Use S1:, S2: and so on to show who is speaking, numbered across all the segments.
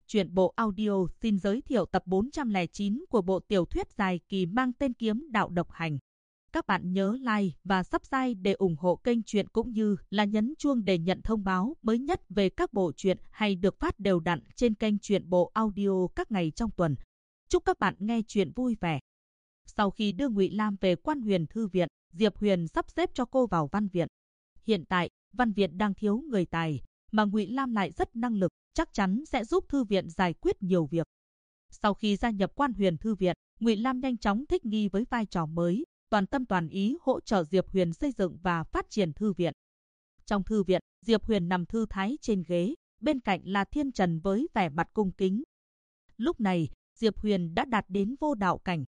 S1: Truyện bộ audio xin giới thiệu tập 409 của bộ tiểu thuyết dài kỳ mang tên Kiếm Đạo Độc Hành. Các bạn nhớ like và subscribe để ủng hộ kênh truyện cũng như là nhấn chuông để nhận thông báo mới nhất về các bộ truyện hay được phát đều đặn trên kênh truyện bộ audio các ngày trong tuần. Chúc các bạn nghe truyện vui vẻ. Sau khi đưa Ngụy Lam về Quan Huyền Thư viện, Diệp Huyền sắp xếp cho cô vào văn viện. Hiện tại, văn viện đang thiếu người tài, mà Ngụy Lam lại rất năng lực, chắc chắn sẽ giúp thư viện giải quyết nhiều việc. Sau khi gia nhập Quan Huyền Thư viện, Ngụy Lam nhanh chóng thích nghi với vai trò mới, toàn tâm toàn ý hỗ trợ Diệp Huyền xây dựng và phát triển thư viện. Trong thư viện, Diệp Huyền nằm thư thái trên ghế, bên cạnh là Thiên Trần với vẻ mặt cung kính. Lúc này, Diệp Huyền đã đạt đến vô đạo cảnh.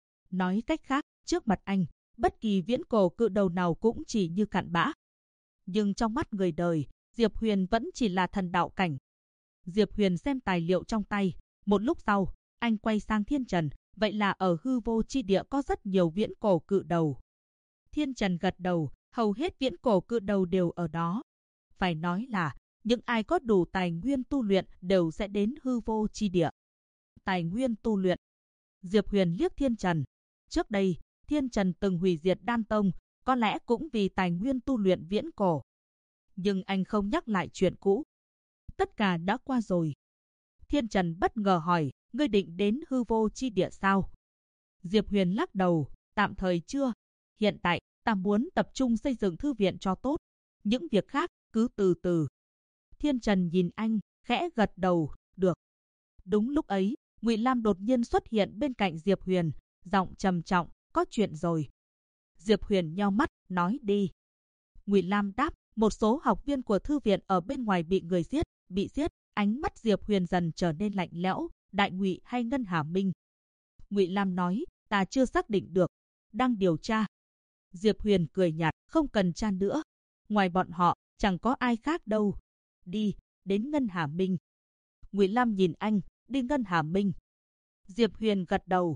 S1: Nói cách khác, trước mặt anh, bất kỳ viễn cổ cự đầu nào cũng chỉ như cặn bã. Nhưng trong mắt người đời, Diệp Huyền vẫn chỉ là thần đạo cảnh. Diệp Huyền xem tài liệu trong tay, một lúc sau, anh quay sang Thiên Trần, vậy là ở hư vô chi địa có rất nhiều viễn cổ cự đầu. Thiên Trần gật đầu, hầu hết viễn cổ cự đầu đều ở đó. Phải nói là, những ai có đủ tài nguyên tu luyện đều sẽ đến hư vô chi địa. Tài nguyên tu luyện. Diệp Huyền liếc Thiên Trần. Trước đây, Thiên Trần từng hủy diệt Đan Tông, có lẽ cũng vì tài nguyên tu luyện viễn cổ. Nhưng anh không nhắc lại chuyện cũ. Tất cả đã qua rồi. Thiên Trần bất ngờ hỏi, ngươi định đến hư vô chi địa sao? Diệp Huyền lắc đầu, tạm thời chưa. Hiện tại, ta muốn tập trung xây dựng thư viện cho tốt. Những việc khác, cứ từ từ. Thiên Trần nhìn anh, khẽ gật đầu, được. Đúng lúc ấy, Ngụy Lam đột nhiên xuất hiện bên cạnh Diệp Huyền, giọng trầm trọng, có chuyện rồi. Diệp Huyền nheo mắt, nói đi. Ngụy Lam đáp, một số học viên của thư viện ở bên ngoài bị người giết, bị giết. Ánh mắt Diệp Huyền dần trở nên lạnh lẽo, Đại Ngụy hay Ngân Hà Minh? Ngụy Lam nói, ta chưa xác định được, đang điều tra. Diệp Huyền cười nhạt, không cần tra nữa. Ngoài bọn họ, chẳng có ai khác đâu. Đi, đến Ngân Hà Minh. Ngụy Lam nhìn anh, đi Ngân Hà Minh. Diệp Huyền gật đầu.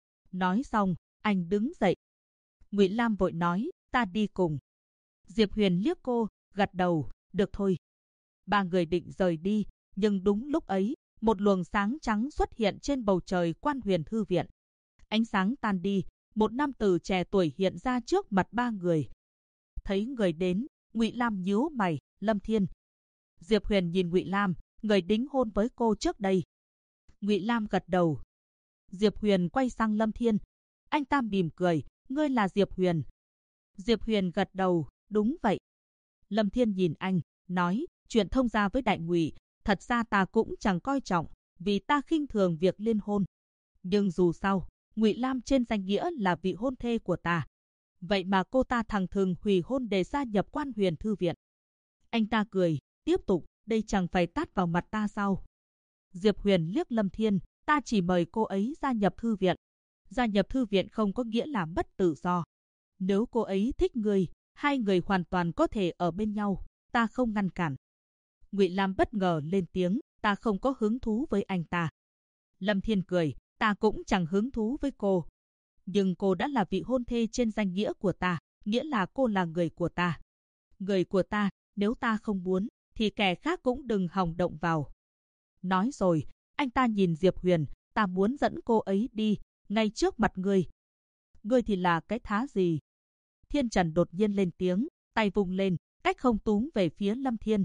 S1: Nói xong, anh đứng dậy. Ngụy Lam vội nói, ta đi cùng. Diệp Huyền liếc cô, gật đầu, được thôi. Ba người định rời đi, nhưng đúng lúc ấy, một luồng sáng trắng xuất hiện trên bầu trời Quan Huyền Thư viện. Ánh sáng tan đi, một nam tử trẻ tuổi hiện ra trước mặt ba người. Thấy người đến, Ngụy Lam nhíu mày, Lâm Thiên. Diệp Huyền nhìn Ngụy Lam, người đính hôn với cô trước đây. Ngụy Lam gật đầu. Diệp Huyền quay sang Lâm Thiên. Anh ta mỉm cười, ngươi là Diệp Huyền. Diệp Huyền gật đầu, đúng vậy. Lâm Thiên nhìn anh, nói, chuyện thông gia với Đại Ngụy, thật ra ta cũng chẳng coi trọng, vì ta khinh thường việc liên hôn. Nhưng dù sao, Ngụy Lam trên danh nghĩa là vị hôn thê của ta. Vậy mà cô ta thẳng thừng hủy hôn để gia nhập Quan Huyền Thư viện. Anh ta cười, tiếp tục, đây chẳng phải tát vào mặt ta sao? Diệp Huyền liếc Lâm Thiên, ta chỉ mời cô ấy gia nhập thư viện. Gia nhập thư viện không có nghĩa là mất tự do. Nếu cô ấy thích người, hai người hoàn toàn có thể ở bên nhau, ta không ngăn cản. Ngụy Lam bất ngờ lên tiếng, ta không có hứng thú với anh ta. Lâm Thiên cười, ta cũng chẳng hứng thú với cô. Nhưng cô đã là vị hôn thê trên danh nghĩa của ta, nghĩa là cô là người của ta. Người của ta, nếu ta không muốn, thì kẻ khác cũng đừng hòng động vào. Nói rồi, anh ta nhìn Diệp Huyền, ta muốn dẫn cô ấy đi, ngay trước mặt ngươi. Ngươi thì là cái thá gì? Thiên Trần đột nhiên lên tiếng, tay vung lên, cách không túm về phía Lâm Thiên,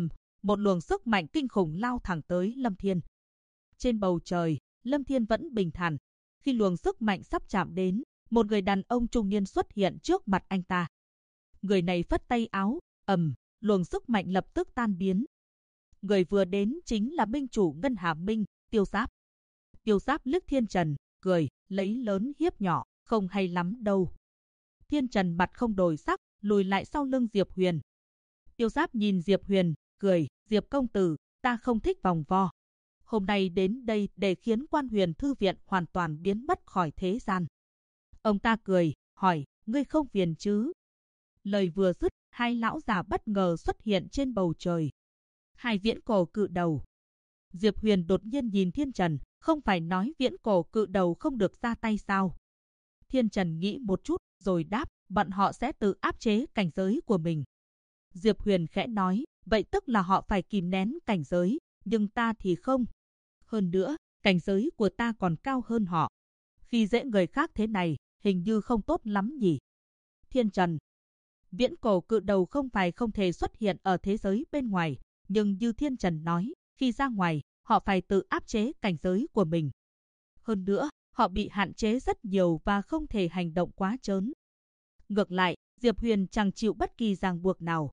S1: một luồng sức mạnh kinh khủng lao thẳng tới Lâm Thiên. Trên bầu trời, Lâm Thiên vẫn bình thản. Khi luồng sức mạnh sắp chạm đến, một người đàn ông trung niên xuất hiện trước mặt anh ta. Người này phất tay áo, luồng sức mạnh lập tức tan biến. Người vừa đến chính là minh chủ Ngân Hà Minh, Tiêu Giáp. Tiêu Giáp liếc Thiên Trần, cười, lấy lớn hiếp nhỏ, không hay lắm đâu. Thiên Trần mặt không đổi sắc, lùi lại sau lưng Diệp Huyền. Tiêu Giáp nhìn Diệp Huyền, cười, Diệp công tử, ta không thích vòng vo. Hôm nay đến đây để khiến Quan Huyền Thư viện hoàn toàn biến mất khỏi thế gian. Ông ta cười, hỏi, ngươi không phiền chứ? Lời vừa dứt, hai lão già bất ngờ xuất hiện trên bầu trời. Hai viễn cổ cự đầu. Diệp Huyền đột nhiên nhìn Thiên Trần, không phải nói viễn cổ cự đầu không được ra tay sao? Thiên Trần nghĩ một chút, rồi đáp, bọn họ sẽ tự áp chế cảnh giới của mình. Diệp Huyền khẽ nói, vậy tức là họ phải kìm nén cảnh giới, nhưng ta thì không. Hơn nữa, cảnh giới của ta còn cao hơn họ. Khi dễ người khác thế này, hình như không tốt lắm nhỉ. Thiên Trần. Viễn cổ cự đầu không phải không thể xuất hiện ở thế giới bên ngoài, nhưng như Thiên Trần nói, khi ra ngoài, họ phải tự áp chế cảnh giới của mình. Hơn nữa, họ bị hạn chế rất nhiều và không thể hành động quá trớn. Ngược lại, Diệp Huyền chẳng chịu bất kỳ ràng buộc nào.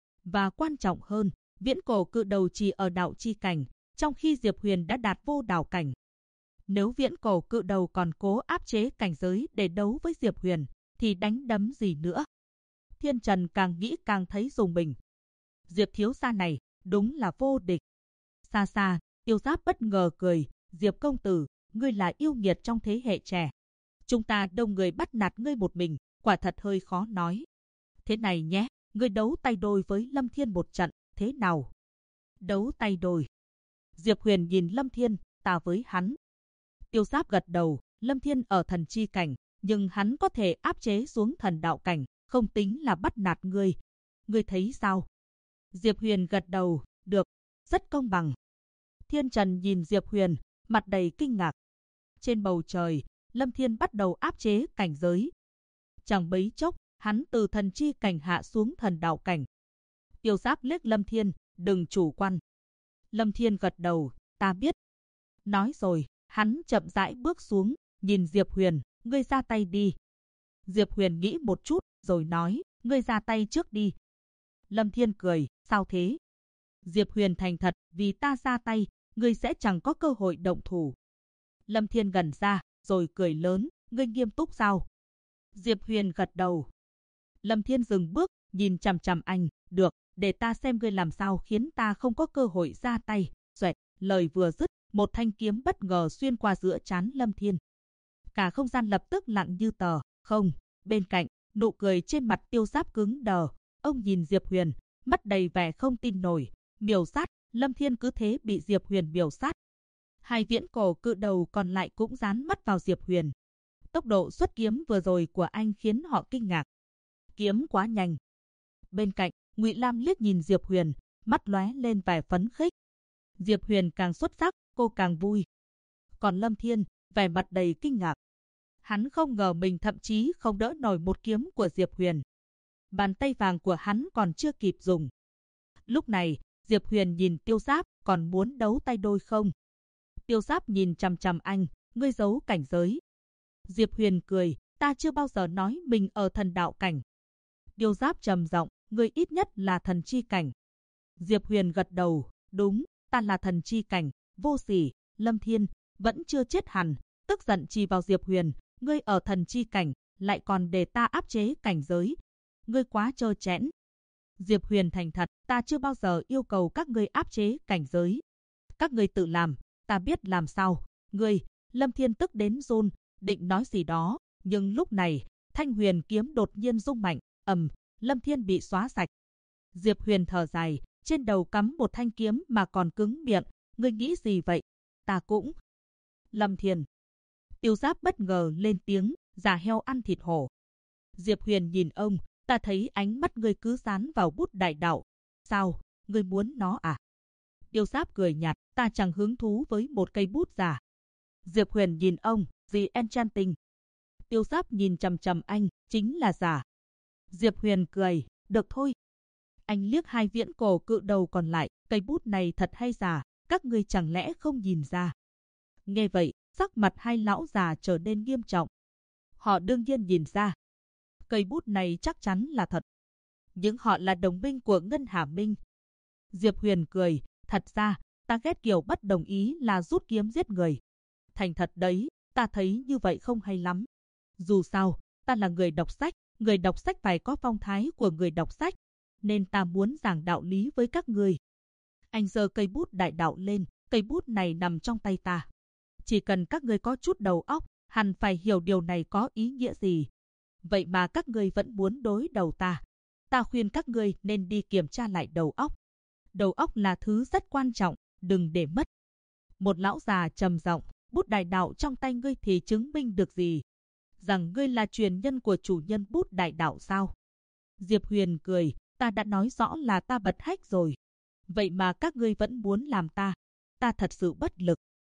S1: Và quan trọng hơn, viễn cổ cự đầu chỉ ở đạo chi cảnh, trong khi Diệp Huyền đã đạt vô đạo cảnh. Nếu viễn cổ cự đầu còn cố áp chế cảnh giới để đấu với Diệp Huyền, thì đánh đấm gì nữa. Thiên Trần càng nghĩ càng thấy rùng mình. Diệp thiếu gia này, đúng là vô địch. Xa xa, Tiêu Giáp bất ngờ cười, Diệp công tử, ngươi là yêu nghiệt trong thế hệ trẻ. Chúng ta đông người bắt nạt ngươi một mình, quả thật hơi khó nói. Thế này nhé, ngươi đấu tay đôi với Lâm Thiên một trận, thế nào? Đấu tay đôi. Diệp Huyền nhìn Lâm Thiên, ta với hắn. Tiêu Giáp gật đầu, Lâm Thiên ở thần chi cảnh, nhưng hắn có thể áp chế xuống thần đạo cảnh, không tính là bắt nạt ngươi. Ngươi thấy sao? Diệp Huyền gật đầu, được, rất công bằng. Thiên Trần nhìn Diệp Huyền, mặt đầy kinh ngạc. Trên bầu trời, Lâm Thiên bắt đầu áp chế cảnh giới. Chẳng mấy chốc, hắn từ thần chi cảnh hạ xuống thần đạo cảnh. Tiêu Giáp liếc Lâm Thiên, đừng chủ quan. Lâm Thiên gật đầu, ta biết. Nói rồi, hắn chậm rãi bước xuống, nhìn Diệp Huyền, ngươi ra tay đi. Diệp Huyền nghĩ một chút, rồi nói, ngươi ra tay trước đi. Lâm Thiên cười, sao thế? Diệp Huyền thành thật, vì ta ra tay, ngươi sẽ chẳng có cơ hội động thủ. Lâm Thiên gần ra, rồi cười lớn, ngươi nghiêm túc sao? Diệp Huyền gật đầu. Lâm Thiên dừng bước, nhìn chằm chằm anh, được, để ta xem ngươi làm sao khiến ta không có cơ hội ra tay. Xoẹt, lời vừa dứt, một thanh kiếm bất ngờ xuyên qua giữa trán Lâm Thiên. Cả không gian lập tức lặng như tờ, không, bên cạnh, nụ cười trên mặt Tiêu Giáp cứng đờ. Ông nhìn Diệp Huyền, mắt đầy vẻ không tin nổi, miểu sát, Lâm Thiên cứ thế bị Diệp Huyền miểu sát. Hai viễn cổ cự đầu còn lại cũng dán mắt vào Diệp Huyền. Tốc độ xuất kiếm vừa rồi của anh khiến họ kinh ngạc. Kiếm quá nhanh. Bên cạnh, Ngụy Lam liếc nhìn Diệp Huyền, mắt lóe lên vẻ phấn khích. Diệp Huyền càng xuất sắc, cô càng vui. Còn Lâm Thiên, vẻ mặt đầy kinh ngạc. Hắn không ngờ mình thậm chí không đỡ nổi một kiếm của Diệp Huyền. Bàn tay vàng của hắn còn chưa kịp dùng. Lúc này, Diệp Huyền nhìn Tiêu Giáp, còn muốn đấu tay đôi không? Tiêu Giáp nhìn chằm chằm anh, ngươi giấu cảnh giới. Diệp Huyền cười, ta chưa bao giờ nói mình ở thần đạo cảnh. Tiêu Giáp trầm giọng, ngươi ít nhất là thần chi cảnh. Diệp Huyền gật đầu, đúng, ta là thần chi cảnh, vô sỉ. Lâm Thiên vẫn chưa chết hẳn, tức giận chỉ vào Diệp Huyền, ngươi ở thần chi cảnh, lại còn để ta áp chế cảnh giới. Ngươi quá trơ trẽn. Diệp Huyền thành thật, ta chưa bao giờ yêu cầu các ngươi áp chế cảnh giới. Các ngươi tự làm, ta biết làm sao. Ngươi, Lâm Thiên tức đến run, định nói gì đó, nhưng lúc này, thanh huyền kiếm đột nhiên rung mạnh, Lâm Thiên bị xóa sạch. Diệp Huyền thở dài, trên đầu cắm một thanh kiếm mà còn cứng miệng, ngươi nghĩ gì vậy? Ta cũng. Lâm Thiên. Tiêu Giáp bất ngờ lên tiếng, già heo ăn thịt hổ. Diệp Huyền nhìn ông, ta thấy ánh mắt ngươi cứ dán vào bút đại đạo. Sao, ngươi muốn nó à? Tiêu Giáp cười nhạt, ta chẳng hứng thú với một cây bút giả. Diệp Huyền nhìn ông, The Enchanting. Tiêu Giáp nhìn chằm chằm anh, chính là giả. Diệp Huyền cười, được thôi. Anh liếc hai viễn cổ cự đầu còn lại, cây bút này thật hay giả, các ngươi chẳng lẽ không nhìn ra? Nghe vậy, sắc mặt hai lão già trở nên nghiêm trọng. Họ đương nhiên nhìn ra. Cây bút này chắc chắn là thật. Nhưng họ là đồng minh của Ngân Hà Minh. Diệp Huyền cười, thật ra, ta ghét kiểu bất đồng ý là rút kiếm giết người. Thành thật đấy, ta thấy như vậy không hay lắm. Dù sao, ta là người đọc sách phải có phong thái của người đọc sách, nên ta muốn giảng đạo lý với các người. Anh giơ cây bút đại đạo lên, cây bút này nằm trong tay ta. Chỉ cần các ngươi có chút đầu óc, hẳn phải hiểu điều này có ý nghĩa gì. Vậy mà các ngươi vẫn muốn đối đầu ta. Ta khuyên các ngươi nên đi kiểm tra lại đầu óc. Đầu óc là thứ rất quan trọng, đừng để mất. Một lão già trầm giọng, bút đại đạo trong tay ngươi thì chứng minh được gì? Rằng ngươi là truyền nhân của chủ nhân bút đại đạo sao? Diệp Huyền cười, ta đã nói rõ là ta bật hách rồi. Vậy mà các ngươi vẫn muốn làm ta. Ta thật sự bất lực.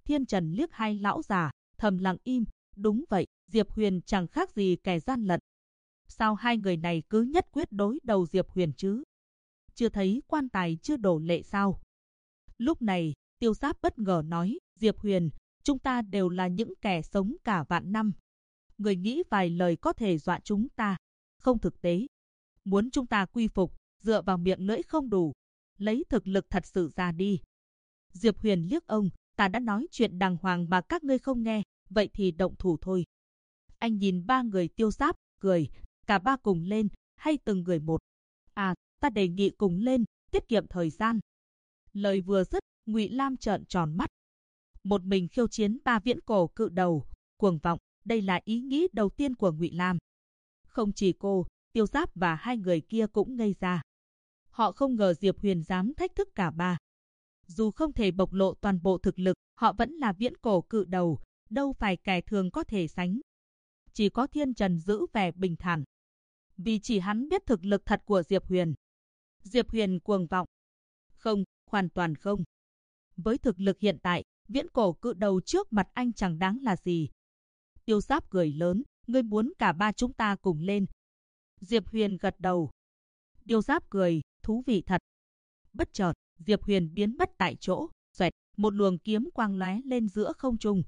S1: Thiên Trần liếc hai lão già, thầm lặng im. Đúng vậy, Diệp Huyền chẳng khác gì kẻ gian lận. Sao hai người này cứ nhất quyết đối đầu Diệp Huyền chứ? Chưa thấy quan tài chưa đổ lệ sao? Lúc này, Tiêu Giáp bất ngờ nói, Diệp Huyền, chúng ta đều là những kẻ sống cả vạn năm. Người nghĩ vài lời có thể dọa chúng ta, không thực tế. Muốn chúng ta quy phục, dựa vào miệng lưỡi không đủ. Lấy thực lực thật sự ra đi. Diệp Huyền liếc ông, ta đã nói chuyện đàng hoàng mà các ngươi không nghe, vậy thì động thủ thôi. Anh nhìn ba người Tiêu Giáp, cười, cả ba cùng lên, hay từng người một? À, ta đề nghị cùng lên, tiết kiệm thời gian. Lời vừa dứt, Ngụy Lam trợn tròn mắt. Một mình khiêu chiến ba viễn cổ cự đầu, cuồng vọng, đây là ý nghĩ đầu tiên của Ngụy Lam. Không chỉ cô, Tiêu Giáp và hai người kia cũng ngây ra. Họ không ngờ Diệp Huyền dám thách thức cả ba. Dù không thể bộc lộ toàn bộ thực lực, họ vẫn là viễn cổ cự đầu, đâu phải kẻ thường có thể sánh. Chỉ có Thiên Trần giữ vẻ bình thản. Vì chỉ hắn biết thực lực thật của Diệp Huyền. Diệp Huyền cuồng vọng. Không, hoàn toàn không. Với thực lực hiện tại, viễn cổ cự đầu trước mặt anh chẳng đáng là gì. Tiêu Giáp cười lớn, ngươi muốn cả ba chúng ta cùng lên. Diệp Huyền gật đầu. Tiêu Giáp cười, thú vị thật. Bất chợt, Diệp Huyền biến mất tại chỗ, xoẹt, một luồng kiếm quang lóe lên giữa không trung.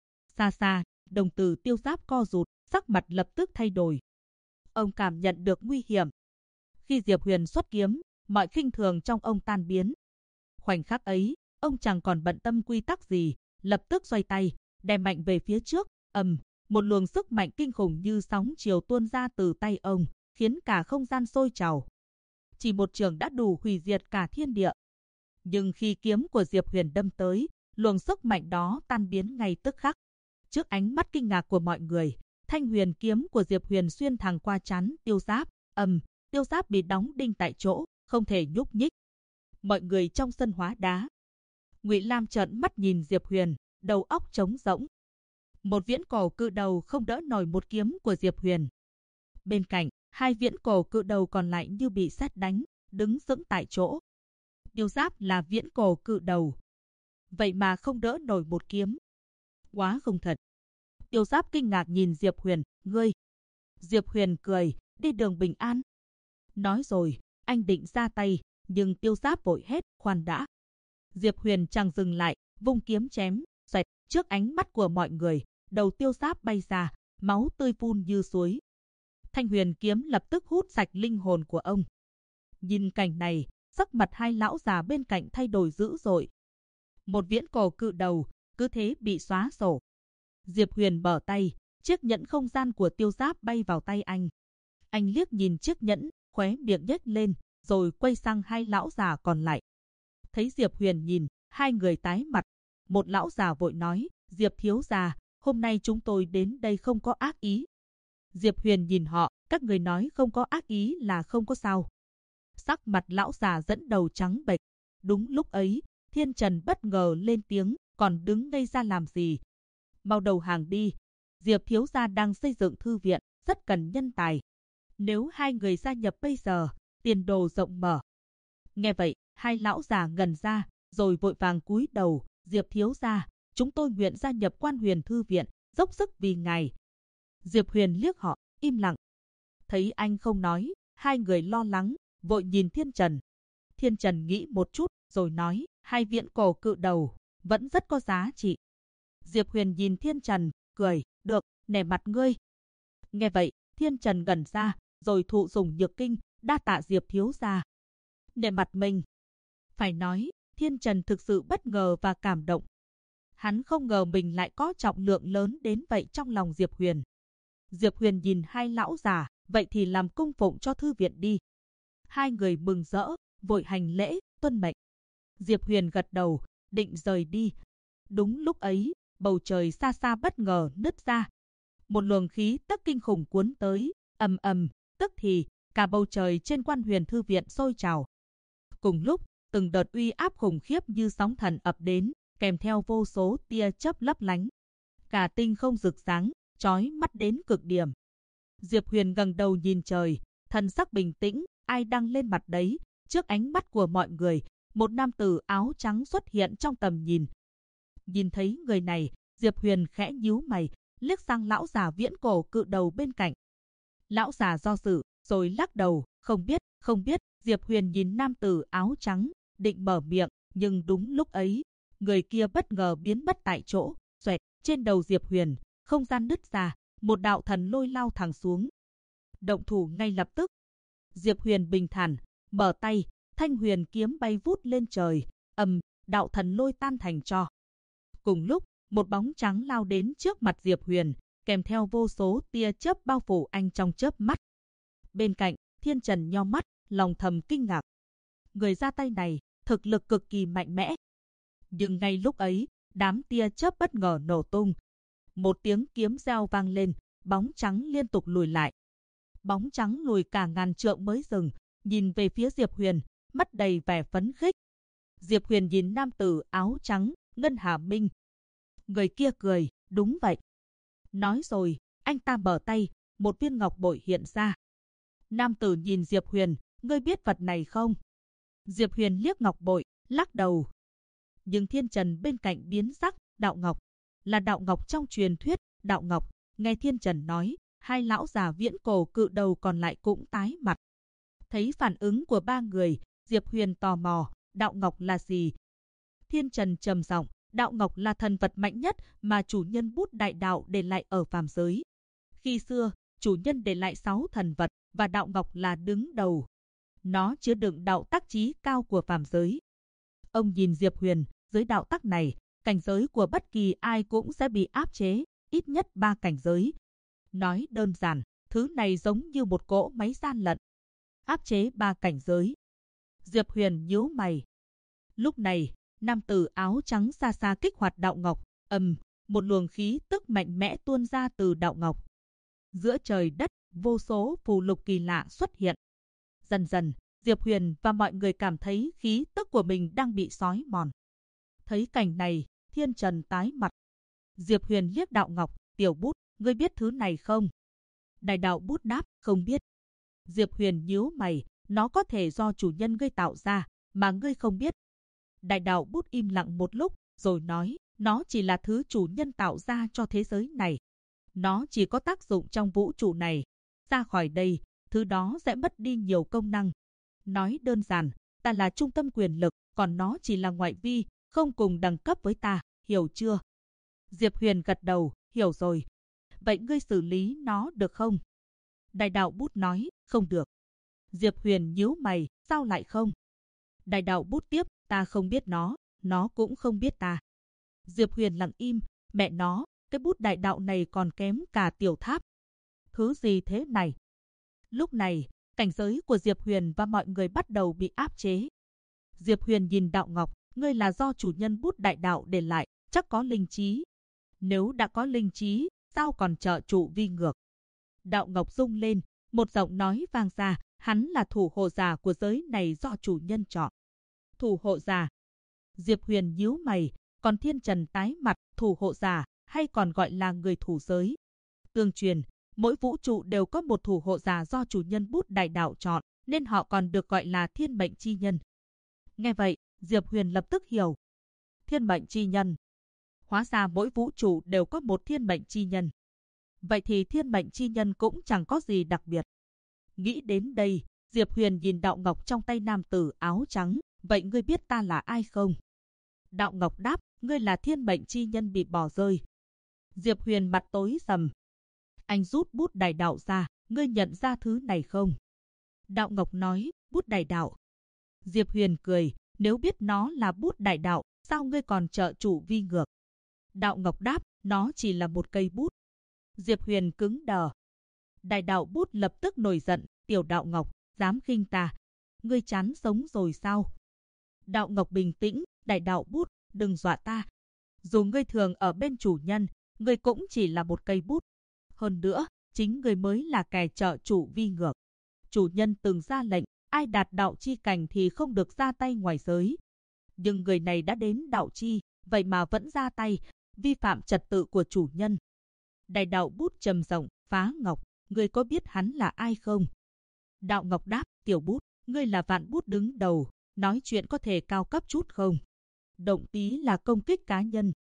S1: Xa xa, đồng tử Tiêu Giáp co rụt, sắc mặt lập tức thay đổi. Ông cảm nhận được nguy hiểm. Khi Diệp Huyền xuất kiếm, mọi khinh thường trong ông tan biến. Khoảnh khắc ấy, ông chẳng còn bận tâm quy tắc gì, lập tức xoay tay, đè mạnh về phía trước, một luồng sức mạnh kinh khủng như sóng chiều tuôn ra từ tay ông, khiến cả không gian sôi trào. Chỉ một chưởng đã đủ hủy diệt cả thiên địa. Nhưng khi kiếm của Diệp Huyền đâm tới, luồng sức mạnh đó tan biến ngay tức khắc. Trước ánh mắt kinh ngạc của mọi người, thanh huyền kiếm của Diệp Huyền xuyên thẳng qua trán Tiêu Giáp, Tiêu Giáp bị đóng đinh tại chỗ, không thể nhúc nhích. Mọi người trong sân hóa đá. Ngụy Lam trợn mắt nhìn Diệp Huyền, đầu óc trống rỗng. Một viễn cổ cự đầu không đỡ nổi một kiếm của Diệp Huyền. Bên cạnh, hai viễn cổ cự đầu còn lại như bị sét đánh, đứng sững tại chỗ. Tiêu Giáp là viễn cổ cự đầu, vậy mà không đỡ nổi một kiếm. Quá không thật. Tiêu Giáp kinh ngạc nhìn Diệp Huyền, ngươi. Diệp Huyền cười, đi đường bình an. Nói rồi, anh định ra tay, nhưng Tiêu Giáp vội hét, khoan đã. Diệp Huyền chẳng dừng lại, vung kiếm chém, xoẹt, trước ánh mắt của mọi người, đầu Tiêu Giáp bay ra, máu tươi phun như suối. Thanh huyền kiếm lập tức hút sạch linh hồn của ông. Nhìn cảnh này, sắc mặt hai lão già bên cạnh thay đổi dữ dội. Một viễn cổ cự đầu, cứ thế bị xóa sổ. Diệp Huyền bở tay, chiếc nhẫn không gian của Tiêu Giáp bay vào tay anh. Anh liếc nhìn chiếc nhẫn, khóe miệng nhếch lên, rồi quay sang hai lão già còn lại. Thấy Diệp Huyền nhìn, hai người tái mặt. Một lão già vội nói, Diệp thiếu gia, hôm nay chúng tôi đến đây không có ác ý. Diệp Huyền nhìn họ, các người nói không có ác ý là không có sao. Sắc mặt lão già dẫn đầu trắng bệch. Đúng lúc ấy, Thiên Trần bất ngờ lên tiếng, còn đứng ngây ra làm gì? Mau đầu hàng đi. Diệp thiếu gia đang xây dựng thư viện, rất cần nhân tài. Nếu hai người gia nhập bây giờ, tiền đồ rộng mở. Nghe vậy, hai lão già ngẩn ra, rồi vội vàng cúi đầu, Diệp thiếu gia, chúng tôi nguyện gia nhập Quan Huyền thư viện, dốc sức vì ngài. Diệp Huyền liếc họ, im lặng. Thấy anh không nói, hai người lo lắng, vội nhìn Thiên Trần. Thiên Trần nghĩ một chút, rồi nói, hai viễn cổ cự đầu, vẫn rất có giá trị. Diệp Huyền nhìn Thiên Trần, cười, được, nể mặt ngươi. Nghe vậy, Thiên Trần ngẩn ra, rồi thụ dùng nhược kinh, đa tạ Diệp thiếu gia. Nể mặt mình. Phải nói, Thiên Trần thực sự bất ngờ và cảm động. Hắn không ngờ mình lại có trọng lượng lớn đến vậy trong lòng Diệp Huyền. Diệp Huyền nhìn hai lão già, vậy thì làm cung phụng cho thư viện đi. Hai người mừng rỡ, vội hành lễ, tuân mệnh. Diệp Huyền gật đầu, định rời đi. Đúng lúc ấy, bầu trời xa xa bất ngờ nứt ra. Một luồng khí tức kinh khủng cuốn tới, tức thì cả bầu trời trên Quan Huyền thư viện sôi trào. Cùng lúc, từng đợt uy áp khủng khiếp như sóng thần ập đến, kèm theo vô số tia chớp lấp lánh. Cả tinh không rực sáng, chói mắt đến cực điểm. Diệp Huyền ngẩng đầu nhìn trời, thần sắc bình tĩnh, ai đang lên mặt đấy. Trước ánh mắt của mọi người, một nam tử áo trắng xuất hiện trong tầm nhìn. Nhìn thấy người này, Diệp Huyền khẽ nhíu mày, liếc sang lão già viễn cổ cự đầu bên cạnh. Lão già do dự, rồi lắc đầu, không biết. Diệp Huyền nhìn nam tử áo trắng, định mở miệng, nhưng đúng lúc ấy, người kia bất ngờ biến mất tại chỗ. Xoẹt, trên đầu Diệp Huyền, không gian nứt ra, một đạo thần lôi lao thẳng xuống. Động thủ ngay lập tức. Diệp Huyền bình thản, mở tay, thanh huyền kiếm bay vút lên trời, đạo thần lôi tan thành tro. Cùng lúc, một bóng trắng lao đến trước mặt Diệp Huyền, kèm theo vô số tia chớp bao phủ anh trong chớp mắt. Bên cạnh, Thiên Trần nheo mắt, lòng thầm kinh ngạc. Người ra tay này, thực lực cực kỳ mạnh mẽ. Nhưng ngay lúc ấy, đám tia chớp bất ngờ nổ tung. Một tiếng kiếm reo vang lên, bóng trắng liên tục lùi lại. Bóng trắng lùi cả ngàn trượng mới dừng, nhìn về phía Diệp Huyền, mắt đầy vẻ phấn khích. Diệp Huyền nhìn nam tử áo trắng, Ngân Hà Minh. Người kia cười, đúng vậy. Nói rồi, anh ta mở tay, một viên ngọc bội hiện ra. Nam tử nhìn Diệp Huyền, ngươi biết vật này không? Diệp Huyền liếc ngọc bội, lắc đầu. Nhưng Thiên Trần bên cạnh biến sắc, đạo ngọc. Là đạo ngọc trong truyền thuyết, đạo ngọc. Nghe Thiên Trần nói, hai lão già viễn cổ cự đầu còn lại cũng tái mặt. Thấy phản ứng của ba người, Diệp Huyền tò mò, đạo ngọc là gì? Thiên Trần trầm giọng, đạo ngọc là thần vật mạnh nhất mà chủ nhân bút đại đạo để lại ở phàm giới. Khi xưa, chủ nhân để lại 6 thần vật và đạo ngọc là đứng đầu. Nó chứa đựng đạo tắc chí cao của phàm giới. Ông nhìn Diệp Huyền, dưới đạo tắc này, cảnh giới của bất kỳ ai cũng sẽ bị áp chế, ít nhất 3 cảnh giới. Nói đơn giản, thứ này giống như một cỗ máy gian lận. Áp chế 3 cảnh giới. Diệp Huyền nhíu mày. Lúc này, nam tử áo trắng xa xa kích hoạt đạo ngọc, một luồng khí tức mạnh mẽ tuôn ra từ đạo ngọc. Giữa trời đất, vô số phù lục kỳ lạ xuất hiện. Dần dần, Diệp Huyền và mọi người cảm thấy khí tức của mình đang bị xói mòn. Thấy cảnh này, Thiên Trần tái mặt. Diệp Huyền liếc đạo ngọc, tiểu bút, ngươi biết thứ này không? Đại đạo bút đáp, không biết. Diệp Huyền nhíu mày, nó có thể do chủ nhân ngươi tạo ra, mà ngươi không biết. Đại đạo bút im lặng một lúc, rồi nói, nó chỉ là thứ chủ nhân tạo ra cho thế giới này. Nó chỉ có tác dụng trong vũ trụ này. Ra khỏi đây, thứ đó sẽ mất đi nhiều công năng. Nói đơn giản, ta là trung tâm quyền lực, còn nó chỉ là ngoại vi, không cùng đẳng cấp với ta, hiểu chưa? Diệp Huyền gật đầu, hiểu rồi. Vậy ngươi xử lý nó được không? Đại đạo bút nói, không được. Diệp Huyền nhíu mày, sao lại không? Đại đạo bút tiếp, ta không biết nó cũng không biết ta. Diệp Huyền lặng im, mẹ nó, cái bút đại đạo này còn kém cả tiểu tháp. Thứ gì thế này? Lúc này, cảnh giới của Diệp Huyền và mọi người bắt đầu bị áp chế. Diệp Huyền nhìn đạo ngọc, ngươi là do chủ nhân bút đại đạo để lại, chắc có linh trí. Nếu đã có linh trí, sao còn trợ trụ vi ngược? Đạo ngọc rung lên, một giọng nói vang ra, hắn là thủ hộ giả của giới này do chủ nhân chọn. Thủ hộ giả. Diệp Huyền nhíu mày, còn Thiên Trần tái mặt, thủ hộ giả, hay còn gọi là người thủ giới. Tương truyền, mỗi vũ trụ đều có một thủ hộ giả do chủ nhân bút đại đạo chọn, nên họ còn được gọi là thiên mệnh chi nhân. Nghe vậy, Diệp Huyền lập tức hiểu. Thiên mệnh chi nhân. Hóa ra mỗi vũ trụ đều có một thiên mệnh chi nhân. Vậy thì thiên mệnh chi nhân cũng chẳng có gì đặc biệt. Nghĩ đến đây, Diệp Huyền nhìn đạo ngọc trong tay nam tử áo trắng, vậy ngươi biết ta là ai không? Đạo ngọc đáp, ngươi là thiên mệnh chi nhân bị bỏ rơi. Diệp Huyền mặt tối sầm. Anh rút bút đại đạo ra, ngươi nhận ra thứ này không? Đạo ngọc nói, bút đại đạo. Diệp Huyền cười, nếu biết nó là bút đại đạo, sao ngươi còn trợ trụ vi ngược? Đạo ngọc đáp, nó chỉ là một cây bút. Diệp Huyền cứng đờ. Đại đạo bút lập tức nổi giận, tiểu đạo ngọc, dám khinh ta. Ngươi chán sống rồi sao? Đạo ngọc bình tĩnh, đại đạo bút, đừng dọa ta. Dù ngươi thường ở bên chủ nhân, ngươi cũng chỉ là một cây bút. Hơn nữa, chính ngươi mới là kẻ trợ trụ vi ngược. Chủ nhân từng ra lệnh, ai đạt đạo chi cảnh thì không được ra tay ngoài giới. Nhưng người này đã đến đạo chi, vậy mà vẫn ra tay, vi phạm trật tự của chủ nhân. Đại đạo bút trầm giọng, Phá Ngọc, ngươi có biết hắn là ai không? Đạo Ngọc đáp, tiểu bút, ngươi là vạn bút đứng đầu, nói chuyện có thể cao cấp chút không? Động tí là công kích cá nhân,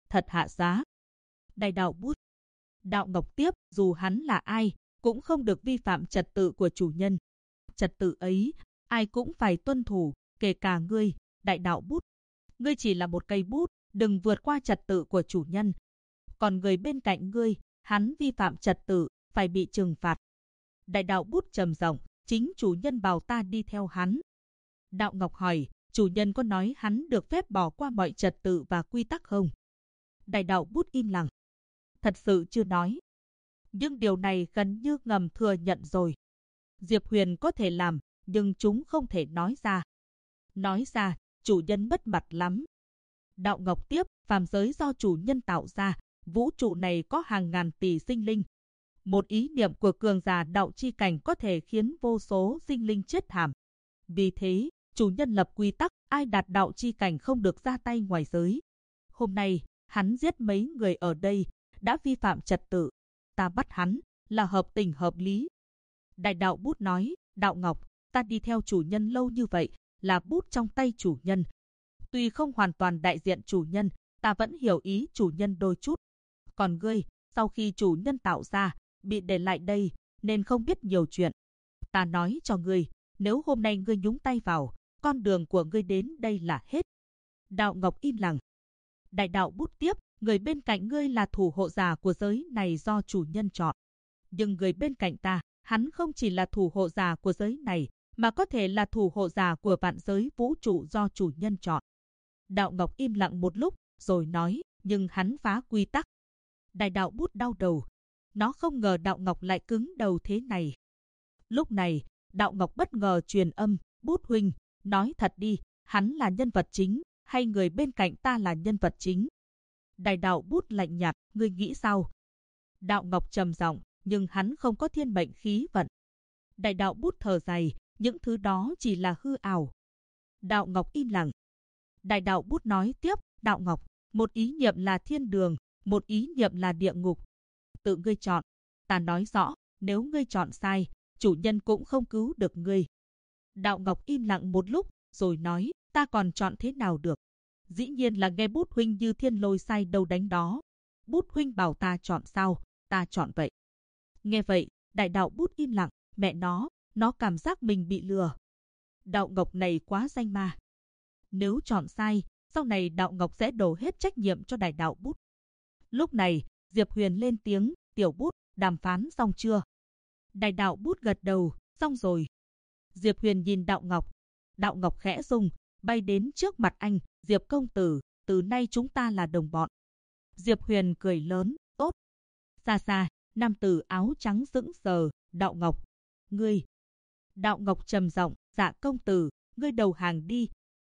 S1: thật hạ giá. Đại đạo bút. Đạo Ngọc tiếp, dù hắn là ai, cũng không được vi phạm trật tự của chủ nhân. Trật tự ấy, ai cũng phải tuân thủ, kể cả ngươi, đại đạo bút. Ngươi chỉ là một cây bút, đừng vượt qua trật tự của chủ nhân. Còn người bên cạnh ngươi, hắn vi phạm trật tự, phải bị trừng phạt. Đại đạo bút trầm giọng, chính chủ nhân bảo ta đi theo hắn. Đạo Ngọc hỏi, chủ nhân có nói hắn được phép bỏ qua mọi trật tự và quy tắc không? Đại đạo bút im lặng. Thật sự chưa nói. Nhưng điều này gần như ngầm thừa nhận rồi. Diệp Huyền có thể làm, nhưng chúng không thể nói ra. Nói ra, chủ nhân mất mặt lắm. Đạo Ngọc tiếp, phàm giới do chủ nhân tạo ra, vũ trụ này có hàng ngàn tỷ sinh linh. Một ý niệm của cường giả đạo chi cảnh có thể khiến vô số sinh linh chết thảm. Vì thế, chủ nhân lập quy tắc, ai đạt đạo chi cảnh không được ra tay ngoài giới. Hôm nay, hắn giết mấy người ở đây, đã vi phạm trật tự. Ta bắt hắn, là hợp tình hợp lý. Đại đạo bút nói, Đạo Ngọc, ta đi theo chủ nhân lâu như vậy, là bút trong tay chủ nhân. Tuy không hoàn toàn đại diện chủ nhân, ta vẫn hiểu ý chủ nhân đôi chút. Còn ngươi, sau khi chủ nhân tạo ra, bị để lại đây, nên không biết nhiều chuyện. Ta nói cho ngươi, nếu hôm nay ngươi nhúng tay vào, con đường của ngươi đến đây là hết. Đạo Ngọc im lặng. Đại đạo bút tiếp, người bên cạnh ngươi là thủ hộ giả của giới này do chủ nhân chọn. Nhưng người bên cạnh ta, hắn không chỉ là thủ hộ giả của giới này, mà có thể là thủ hộ giả của vạn giới vũ trụ do chủ nhân chọn. Đạo Ngọc im lặng một lúc, rồi nói, nhưng hắn phá quy tắc. Đại đạo bút đau đầu. Nó không ngờ Đạo Ngọc lại cứng đầu thế này. Lúc này, Đạo Ngọc bất ngờ truyền âm, bút huynh, nói thật đi, hắn là nhân vật chính, hay người bên cạnh ta là nhân vật chính? Đại đạo bút lạnh nhạt, ngươi nghĩ sao? Đạo Ngọc trầm giọng, nhưng hắn không có thiên mệnh khí vận. Đại đạo bút thở dài, những thứ đó chỉ là hư ảo. Đạo Ngọc im lặng. Đại đạo bút nói tiếp, Đạo Ngọc, một ý niệm là thiên đường, một ý niệm là địa ngục. Tự ngươi chọn. Ta nói rõ, nếu ngươi chọn sai, chủ nhân cũng không cứu được ngươi. Đạo Ngọc im lặng một lúc, rồi nói, ta còn chọn thế nào được? Dĩ nhiên là nghe bút huynh như thiên lôi sai đâu đánh đó. Bút huynh bảo ta chọn sao, ta chọn vậy. Nghe vậy, đại đạo bút im lặng, mẹ nó cảm giác mình bị lừa. Đạo Ngọc này quá danh ma. Nếu chọn sai, sau này Đạo Ngọc sẽ đổ hết trách nhiệm cho đại đạo bút. Lúc này, Diệp Huyền lên tiếng, tiểu bút, đàm phán xong chưa? Đại đạo bút gật đầu, xong rồi. Diệp Huyền nhìn Đạo Ngọc. Đạo Ngọc khẽ rung, bay đến trước mặt anh, Diệp công tử, từ nay chúng ta là đồng bọn. Diệp Huyền cười lớn, tốt. Xa xa, nam tử áo trắng sững sờ, Đạo Ngọc, ngươi. Đạo Ngọc trầm giọng, dạ công tử, ngươi đầu hàng đi.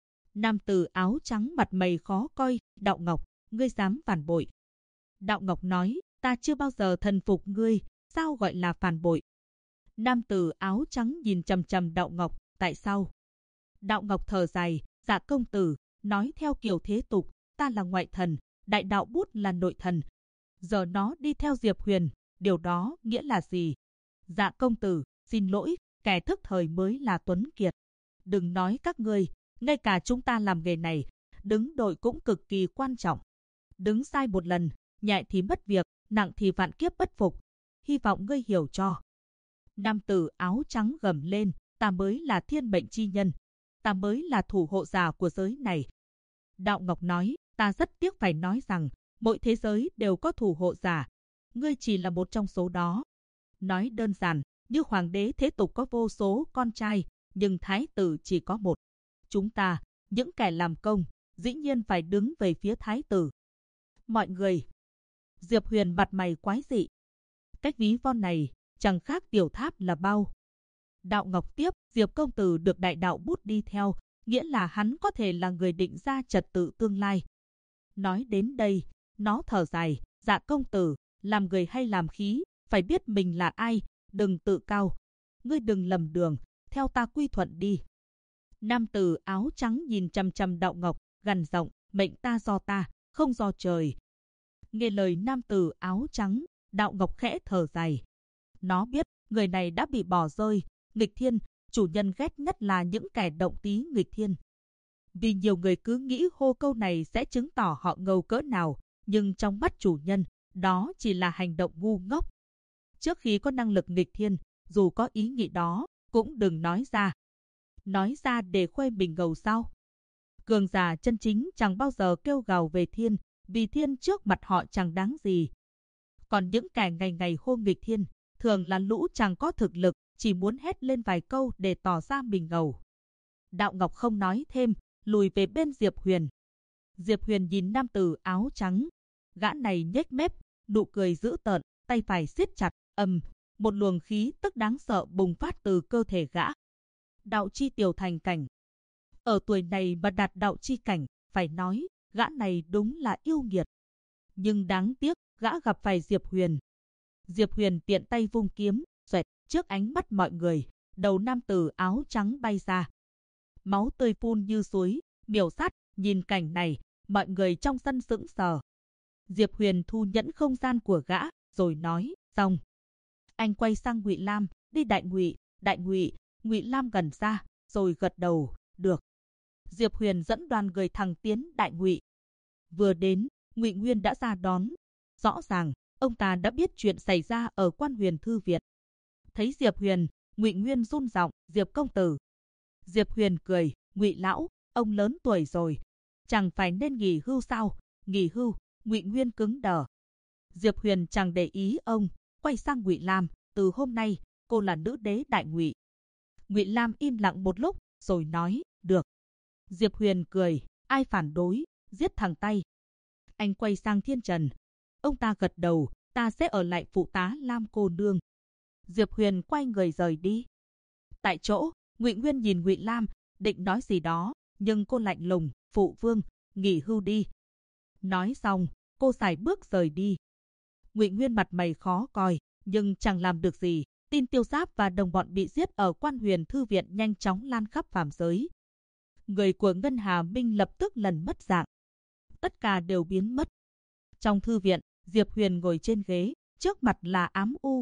S1: Nam tử áo trắng mặt mày khó coi, Đạo Ngọc, ngươi dám phản bội. Đạo Ngọc nói, ta chưa bao giờ thần phục ngươi, sao gọi là phản bội? Nam tử áo trắng nhìn chằm chằm Đạo Ngọc, tại sao? Đạo Ngọc thở dài, dạ công tử, nói theo kiểu thế tục, ta là ngoại thần, đại đạo bút là nội thần. Giờ nó đi theo Diệp Huyền, điều đó nghĩa là gì? Dạ công tử, xin lỗi, kẻ thức thời mới là Tuấn Kiệt. Đừng nói các ngươi, ngay cả chúng ta làm nghề này, đứng đội cũng cực kỳ quan trọng. Đứng sai một lần, nhẹ thì mất việc, nặng thì vạn kiếp bất phục. Hy vọng ngươi hiểu cho. Nam tử áo trắng gầm lên, ta mới là thiên mệnh chi nhân. Ta mới là thủ hộ giả của giới này. Đạo Ngọc nói, ta rất tiếc phải nói rằng, mỗi thế giới đều có thủ hộ giả. Ngươi chỉ là một trong số đó. Nói đơn giản, như hoàng đế thế tục có vô số con trai, nhưng thái tử chỉ có một. Chúng ta, những kẻ làm công, dĩ nhiên phải đứng về phía thái tử. Mọi người. Diệp Huyền mặt mày quái dị. Cách ví von này, chẳng khác tiểu tháp là bao. Đạo Ngọc tiếp, Diệp công tử được đại đạo bút đi theo, nghĩa là hắn có thể là người định ra trật tự tương lai. Nói đến đây, nó thở dài, dạ công tử, làm người hay làm khí, phải biết mình là ai, đừng tự cao. Ngươi đừng lầm đường, theo ta quy thuận đi. Nam tử áo trắng nhìn chằm chằm Đạo Ngọc, gằn giọng, mệnh ta do ta, không do trời. Nghe lời nam tử áo trắng, Đạo Ngọc khẽ thở dài. Nó biết, người này đã bị bỏ rơi, nghịch thiên, chủ nhân ghét nhất là những kẻ động tí nghịch thiên. Vì nhiều người cứ nghĩ hô câu này sẽ chứng tỏ họ ngầu cỡ nào, nhưng trong mắt chủ nhân, đó chỉ là hành động ngu ngốc. Trước khi có năng lực nghịch thiên, dù có ý nghĩ đó, cũng đừng nói ra. Nói ra để khoe mình ngầu sao? Cường giả chân chính chẳng bao giờ kêu gào về thiên, vì thiên trước mặt họ chẳng đáng gì. Còn những kẻ ngày ngày hô nghịch thiên, thường là lũ chẳng có thực lực, chỉ muốn hét lên vài câu để tỏ ra mình ngầu. Đạo Ngọc không nói thêm, lùi về bên Diệp Huyền. Diệp Huyền nhìn nam tử áo trắng. Gã này nhếch mép, nụ cười dữ tợn, tay phải siết chặt, một luồng khí tức đáng sợ bùng phát từ cơ thể gã. Đạo chi tiểu thành cảnh. Ở tuổi này mà đạt đạo chi cảnh, phải nói, gã này đúng là yêu nghiệt. Nhưng đáng tiếc, gã gặp phải Diệp Huyền. Diệp Huyền tiện tay vung kiếm, xoẹt, trước ánh mắt mọi người, đầu nam tử áo trắng bay ra. Máu tươi phun như suối, miểu sát, nhìn cảnh này, mọi người trong sân sững sờ. Diệp Huyền thu nhẫn không gian của gã, rồi nói, xong. Anh quay sang Ngụy Lam, đi Đại Ngụy. Ngụy Lam gần ra, rồi gật đầu, được. Diệp Huyền dẫn đoàn người thẳng tiến Đại Ngụy. Vừa đến, Ngụy Nguyên đã ra đón. Rõ ràng, ông ta đã biết chuyện xảy ra ở Quan Huyền Thư Viện. Thấy Diệp Huyền, Ngụy Nguyên run giọng, Diệp công tử. Diệp Huyền cười, Ngụy lão, ông lớn tuổi rồi, chẳng phải nên nghỉ hưu sao? Nghỉ hưu? Ngụy Nguyên cứng đờ. Diệp Huyền chẳng để ý ông, quay sang Ngụy Lam, từ hôm nay, cô là nữ đế Đại Ngụy. Ngụy Lam im lặng một lúc, rồi nói, được. Diệp Huyền cười, ai phản đối, giết thẳng tay. Anh quay sang Thiên Trần. Ông ta gật đầu, ta sẽ ở lại phụ tá Lam cô nương. Diệp Huyền quay người rời đi. Tại chỗ, Ngụy Nguyên nhìn Ngụy Lam, định nói gì đó, nhưng cô lạnh lùng, phụ vương, nghỉ hưu đi. Nói xong, cô sải bước rời đi. Ngụy Nguyên mặt mày khó coi, nhưng chẳng làm được gì. Tin Tiêu Giáp và đồng bọn bị giết ở Quan Huyền Thư Viện nhanh chóng lan khắp phàm giới. Người của Ngân Hà Minh lập tức lần mất dạng. Tất cả đều biến mất. Trong thư viện, Diệp Huyền ngồi trên ghế, trước mặt là Ám U.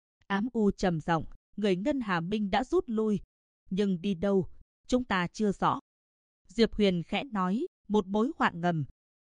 S1: Ám U trầm giọng, người Ngân Hà Minh đã rút lui. Nhưng đi đâu, chúng ta chưa rõ. Diệp Huyền khẽ nói, một mối họa ngầm.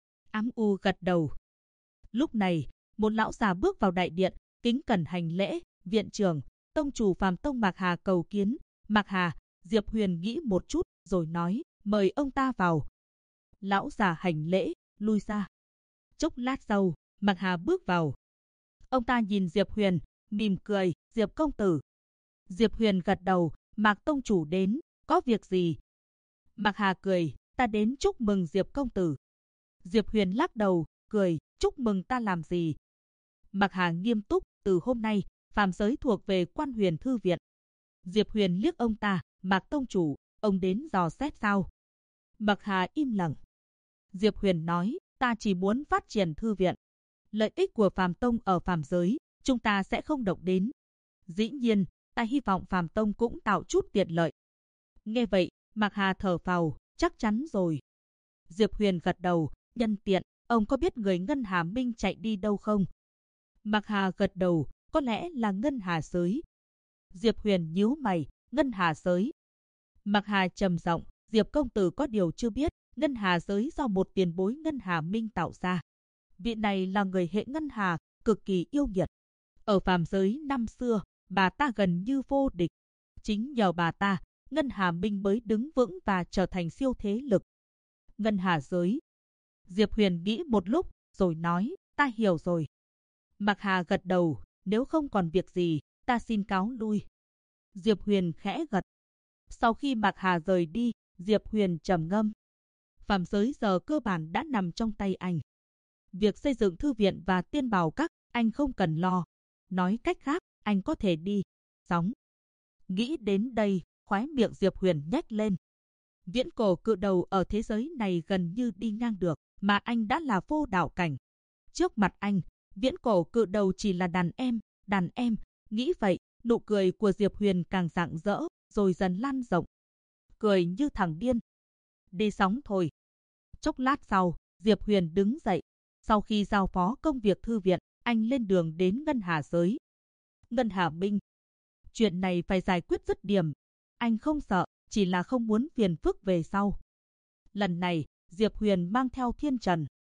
S1: Ám U gật đầu. Lúc này, một lão già bước vào đại điện, kính cẩn hành lễ, viện trưởng, tông chủ Phàm Tông Mạc Hà cầu kiến. Mạc Hà, Diệp Huyền nghĩ một chút, rồi nói, mời ông ta vào. Lão già hành lễ, lui ra. Chốc lát sau, Mạc Hà bước vào. Ông ta nhìn Diệp Huyền, mỉm cười, Diệp công tử. Diệp Huyền gật đầu, Mạc tông chủ đến, có việc gì? Mạc Hà cười, ta đến chúc mừng Diệp công tử. Diệp Huyền lắc đầu, cười, chúc mừng ta làm gì? Mạc Hà nghiêm túc, từ hôm nay, phàm giới thuộc về Quan Huyền Thư Viện. Diệp Huyền liếc ông ta, Mạc tông chủ, ông đến dò xét sao? Mạc Hà im lặng. Diệp Huyền nói, ta chỉ muốn phát triển thư viện. Lợi ích của Phàm Tông ở phàm giới, chúng ta sẽ không động đến. Dĩ nhiên, ta hy vọng Phàm Tông cũng tạo chút tiện lợi. Nghe vậy, Mạc Hà thở phào, chắc chắn rồi. Diệp Huyền gật đầu, nhân tiện, ông có biết người Ngân Hà Minh chạy đi đâu không? Mạc Hà gật đầu, có lẽ là Ngân Hà giới. Diệp Huyền nhíu mày, Ngân Hà giới. Mạc Hà trầm giọng, Diệp công tử có điều chưa biết, Ngân Hà giới do một tiền bối Ngân Hà Minh tạo ra. Vị này là người hệ Ngân Hà, cực kỳ yêu nghiệt. Ở phàm giới năm xưa, bà ta gần như vô địch. Chính nhờ bà ta, Ngân Hà Minh mới đứng vững và trở thành siêu thế lực. Ngân Hà giới. Diệp Huyền nghĩ một lúc, rồi nói, ta hiểu rồi. Mạc Hà gật đầu, nếu không còn việc gì, ta xin cáo lui. Diệp Huyền khẽ gật. Sau khi Mạc Hà rời đi, Diệp Huyền trầm ngâm. Phàm giới giờ cơ bản đã nằm trong tay anh. Việc xây dựng thư viện và tiên bảo các, anh không cần lo. Nói cách khác, anh có thể đi. Sóng. Nghĩ đến đây, khóe miệng Diệp Huyền nhếch lên. Viễn cổ cự đầu ở thế giới này gần như đi ngang được, mà anh đã là vô đạo cảnh. Trước mặt anh, viễn cổ cự đầu chỉ là đàn em. Nghĩ vậy, nụ cười của Diệp Huyền càng rạng rỡ, rồi dần lan rộng. Cười như thằng điên. Đi sóng thôi. Chốc lát sau, Diệp Huyền đứng dậy. Sau khi giao phó công việc thư viện, anh lên đường đến Ngân Hà giới. Ngân Hà Minh. Chuyện này phải giải quyết dứt điểm. Anh không sợ, chỉ là không muốn phiền phức về sau. Lần này, Diệp Huyền mang theo Thiên Trần.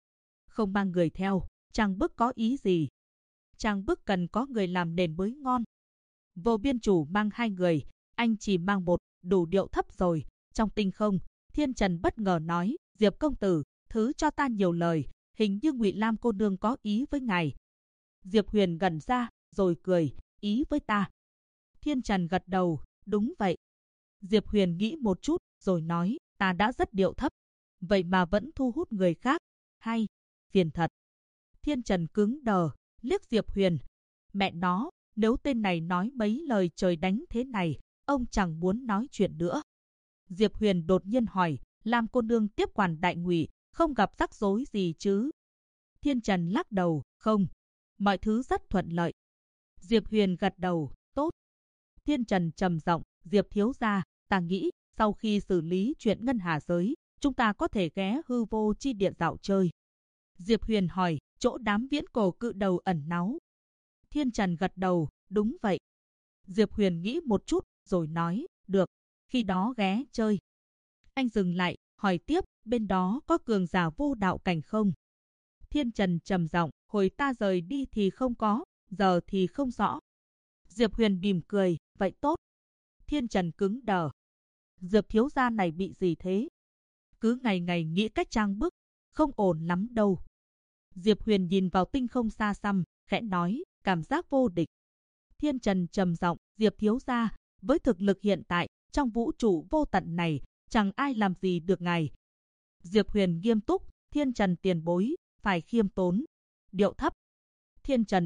S1: không mang người theo, trang bức có ý gì? Trang bức cần có người làm nền mới ngon. Vô Biên chủ mang 2 người, anh chỉ mang 1, đủ điệu thấp rồi. Trong tinh không, Thiên Trần bất ngờ nói, Diệp công tử, thứ cho ta nhiều lời, hình như Ngụy Lam cô nương có ý với ngài. Diệp Huyền ngẩn ra, rồi cười, ý với ta. Thiên Trần gật đầu, đúng vậy. Diệp Huyền nghĩ một chút, rồi nói, ta đã rất điệu thấp, vậy mà vẫn thu hút người khác. Hay, phiền thật. Thiên Trần cứng đờ, liếc Diệp Huyền. Mẹ nó, nếu tên này nói mấy lời trời đánh thế này, ông chẳng muốn nói chuyện nữa. Diệp Huyền đột nhiên hỏi, Lam cô nương tiếp quản Đại Ngụy, không gặp rắc rối gì chứ? Thiên Trần lắc đầu, không, mọi thứ rất thuận lợi. Diệp Huyền gật đầu, tốt. Thiên Trần trầm giọng, Diệp thiếu gia, ta nghĩ, sau khi xử lý chuyện Ngân Hà giới, chúng ta có thể ghé Hư Vô Chi Địa dạo chơi. Diệp Huyền hỏi, chỗ đám viễn cổ cự đầu ẩn náu. Thiên Trần gật đầu, đúng vậy. Diệp Huyền nghĩ một chút, rồi nói, được, khi đó ghé chơi. Anh dừng lại, hỏi tiếp, bên đó có cường giả vô đạo cảnh không? Thiên Trần trầm giọng, hồi ta rời đi thì không có, giờ thì không rõ. Diệp Huyền mỉm cười, vậy tốt. Thiên Trần cứng đờ. Diệp thiếu gia này bị gì thế? Cứ ngày ngày nghĩ cách trang bức, không ổn lắm đâu. Diệp Huyền nhìn vào tinh không xa xăm, khẽ nói, cảm giác vô địch. Thiên Trần trầm giọng, Diệp thiếu gia, với thực lực hiện tại, trong vũ trụ vô tận này, chẳng ai làm gì được ngài. Diệp Huyền nghiêm túc, Thiên Trần tiền bối, phải khiêm tốn, điệu thấp. Thiên Trần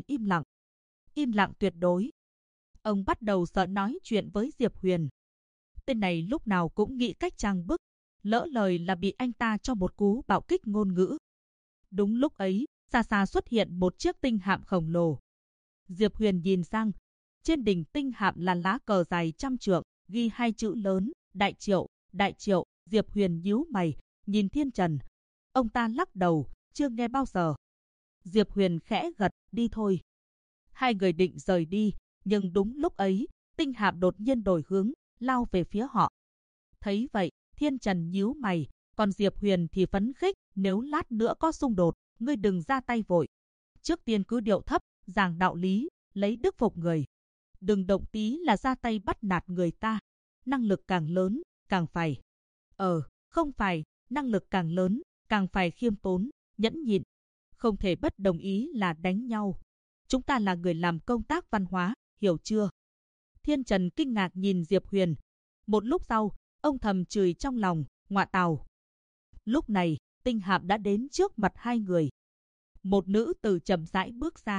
S1: im lặng tuyệt đối. Ông bắt đầu sợ nói chuyện với Diệp Huyền. Tên này lúc nào cũng nghĩ cách trang bức, lỡ lời là bị anh ta cho một cú bạo kích ngôn ngữ. Đúng lúc ấy, xa xa xuất hiện một chiếc tinh hạm khổng lồ. Diệp Huyền nhìn sang, trên đỉnh tinh hạm là lá cờ dài 100 trượng, ghi 2 chữ lớn, Đại Triệu, Đại Triệu. Diệp Huyền nhíu mày, nhìn Thiên Trần. Ông ta lắc đầu, chưa nghe bao giờ. Diệp Huyền khẽ gật, đi thôi. Hai người định rời đi, nhưng đúng lúc ấy, tinh hạm đột nhiên đổi hướng, lao về phía họ. Thấy vậy, Thiên Trần nhíu mày, còn Diệp Huyền thì phấn khích, nếu lát nữa có xung đột, ngươi đừng ra tay vội. Trước tiên cứ điệu thấp, giảng đạo lý, lấy đức phục người. Đừng động tí là ra tay bắt nạt người ta. Năng lực càng lớn, càng phải. Không phải, năng lực càng lớn, càng phải khiêm tốn, nhẫn nhịn. Không thể bất đồng ý là đánh nhau. Chúng ta là người làm công tác văn hóa, hiểu chưa? Thiên Trần kinh ngạc nhìn Diệp Huyền. Một lúc sau, ông thầm chửi trong lòng, ngọa tào. Lúc này, tinh hạm đã đến trước mặt hai người. Một nữ tử chậm rãi bước ra.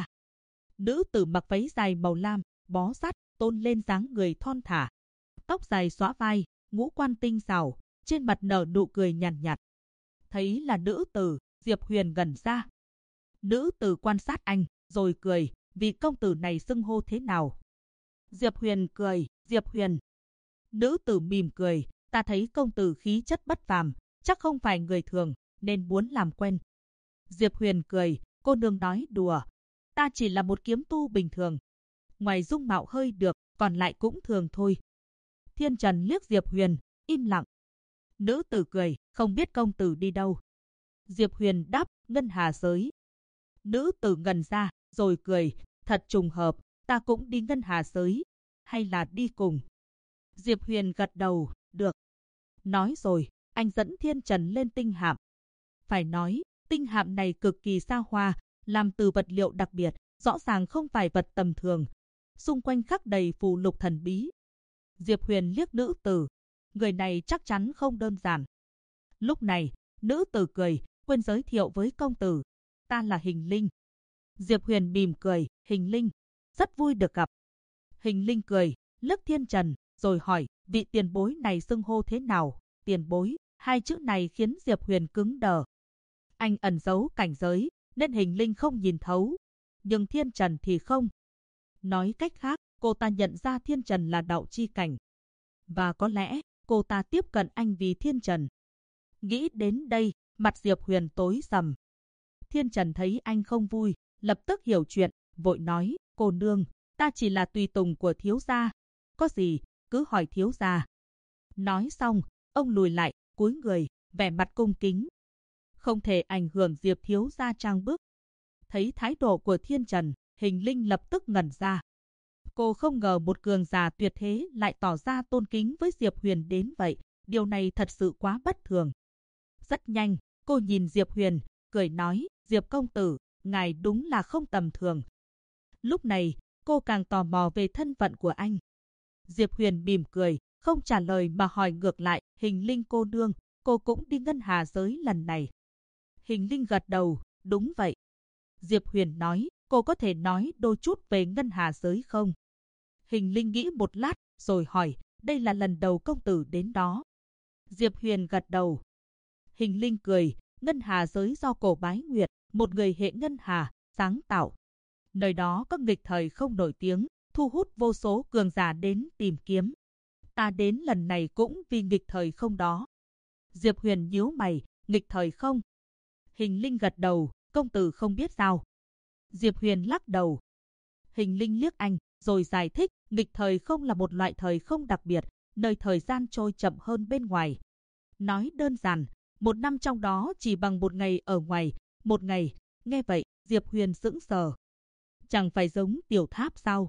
S1: Nữ tử mặc váy dài màu lam, bó sát, tôn lên dáng người thon thả. Tóc dài xõa vai, ngũ quan tinh xảo, trên mặt nở nụ cười nhàn nhạt. Thấy là nữ tử, Diệp Huyền ngẩn ra. Nữ tử quan sát anh, rồi cười, vị công tử này xưng hô thế nào? Diệp Huyền cười, Diệp Huyền. Nữ tử mỉm cười, ta thấy công tử khí chất bất phàm, chắc không phải người thường, nên muốn làm quen. Diệp Huyền cười, cô nương nói đùa, ta chỉ là một kiếm tu bình thường. Ngoài dung mạo hơi được, còn lại cũng thường thôi. Thiên Trần liếc Diệp Huyền, im lặng. Nữ tử cười, không biết công tử đi đâu. Diệp Huyền đáp, Ngân Hà giới. Nữ tử ngẩn ra, rồi cười, thật trùng hợp, ta cũng đi Ngân Hà giới. Hay là đi cùng? Diệp Huyền gật đầu, được. Nói rồi, anh dẫn Thiên Trần lên tinh hạm. Phải nói, tinh hạm này cực kỳ xa hoa, làm từ vật liệu đặc biệt, rõ ràng không phải vật tầm thường. Xung quanh khắc đầy phù lục thần bí. Diệp Huyền liếc nữ tử, người này chắc chắn không đơn giản. Lúc này, nữ tử cười, quên giới thiệu với công tử, ta là Hình Linh. Diệp Huyền mỉm cười, Hình Linh, rất vui được gặp. Hình Linh cười, liếc Thiên Trần, rồi hỏi, vị tiền bối này xưng hô thế nào? Tiền bối, hai chữ này khiến Diệp Huyền cứng đờ. Anh ẩn giấu cảnh giới, nên Hình Linh không nhìn thấu, nhưng Thiên Trần thì không. Nói cách khác, cô ta nhận ra Thiên Trần là đạo chi cảnh. Và có lẽ, cô ta tiếp cận anh vì Thiên Trần. Nghĩ đến đây, mặt Diệp Huyền tối sầm. Thiên Trần thấy anh không vui, lập tức hiểu chuyện, vội nói, cô nương, ta chỉ là tùy tùng của thiếu gia. Có gì, cứ hỏi thiếu gia. Nói xong, ông lùi lại, cúi người, vẻ mặt cung kính. không thể ảnh hưởng Diệp thiếu gia trang bức. Thấy thái độ của Thiên Trần, Hình Linh lập tức ngẩn ra. Cô không ngờ một cường giả tuyệt thế lại tỏ ra tôn kính với Diệp Huyền đến vậy, điều này thật sự quá bất thường. Rất nhanh, cô nhìn Diệp Huyền, cười nói, Diệp công tử, ngài đúng là không tầm thường. Lúc này, cô càng tò mò về thân phận của anh. Diệp Huyền mỉm cười, không trả lời mà hỏi ngược lại, Hình Linh cô nương, cô cũng đi ngân hà giới lần này. Hình Linh gật đầu, đúng vậy. Diệp Huyền nói, cô có thể nói đôi chút về ngân hà giới không? Hình Linh nghĩ một lát, rồi hỏi, đây là lần đầu công tử đến đó. Diệp Huyền gật đầu. Hình Linh cười, ngân hà giới do Cổ Bái Nguyệt, một người hệ ngân hà, sáng tạo. Nơi đó có nghịch thời không nổi tiếng, thu hút vô số cường giả đến tìm kiếm. Ta đến lần này cũng vì nghịch thời không đó. Diệp Huyền nhíu mày, nghịch thời không? Hình Linh gật đầu, công tử không biết sao? Diệp Huyền lắc đầu. Hình Linh liếc anh, rồi giải thích, nghịch thời không là một loại thời không đặc biệt, nơi thời gian trôi chậm hơn bên ngoài. Nói đơn giản, một năm trong đó chỉ bằng một ngày ở ngoài, một ngày. Nghe vậy, Diệp Huyền sững sờ. Chẳng phải giống tiểu tháp sao?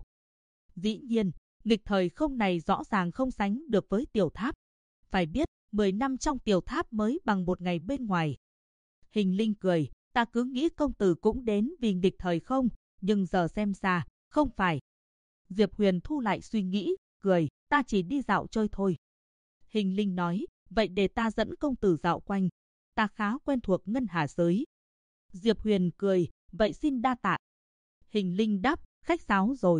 S1: Dĩ nhiên, nghịch thời không này rõ ràng không sánh được với tiểu tháp. Phải biết, 10 năm trong tiểu tháp mới bằng một ngày bên ngoài. Hình Linh cười, ta cứ nghĩ công tử cũng đến vì nghịch thời không, nhưng giờ xem ra, không phải. Diệp Huyền thu lại suy nghĩ, cười, ta chỉ đi dạo chơi thôi. Hình Linh nói, vậy để ta dẫn công tử dạo quanh. Ta khá quen thuộc ngân hà giới. Diệp Huyền cười, vậy xin đa tạ. Hình Linh đáp, khách sáo rồi.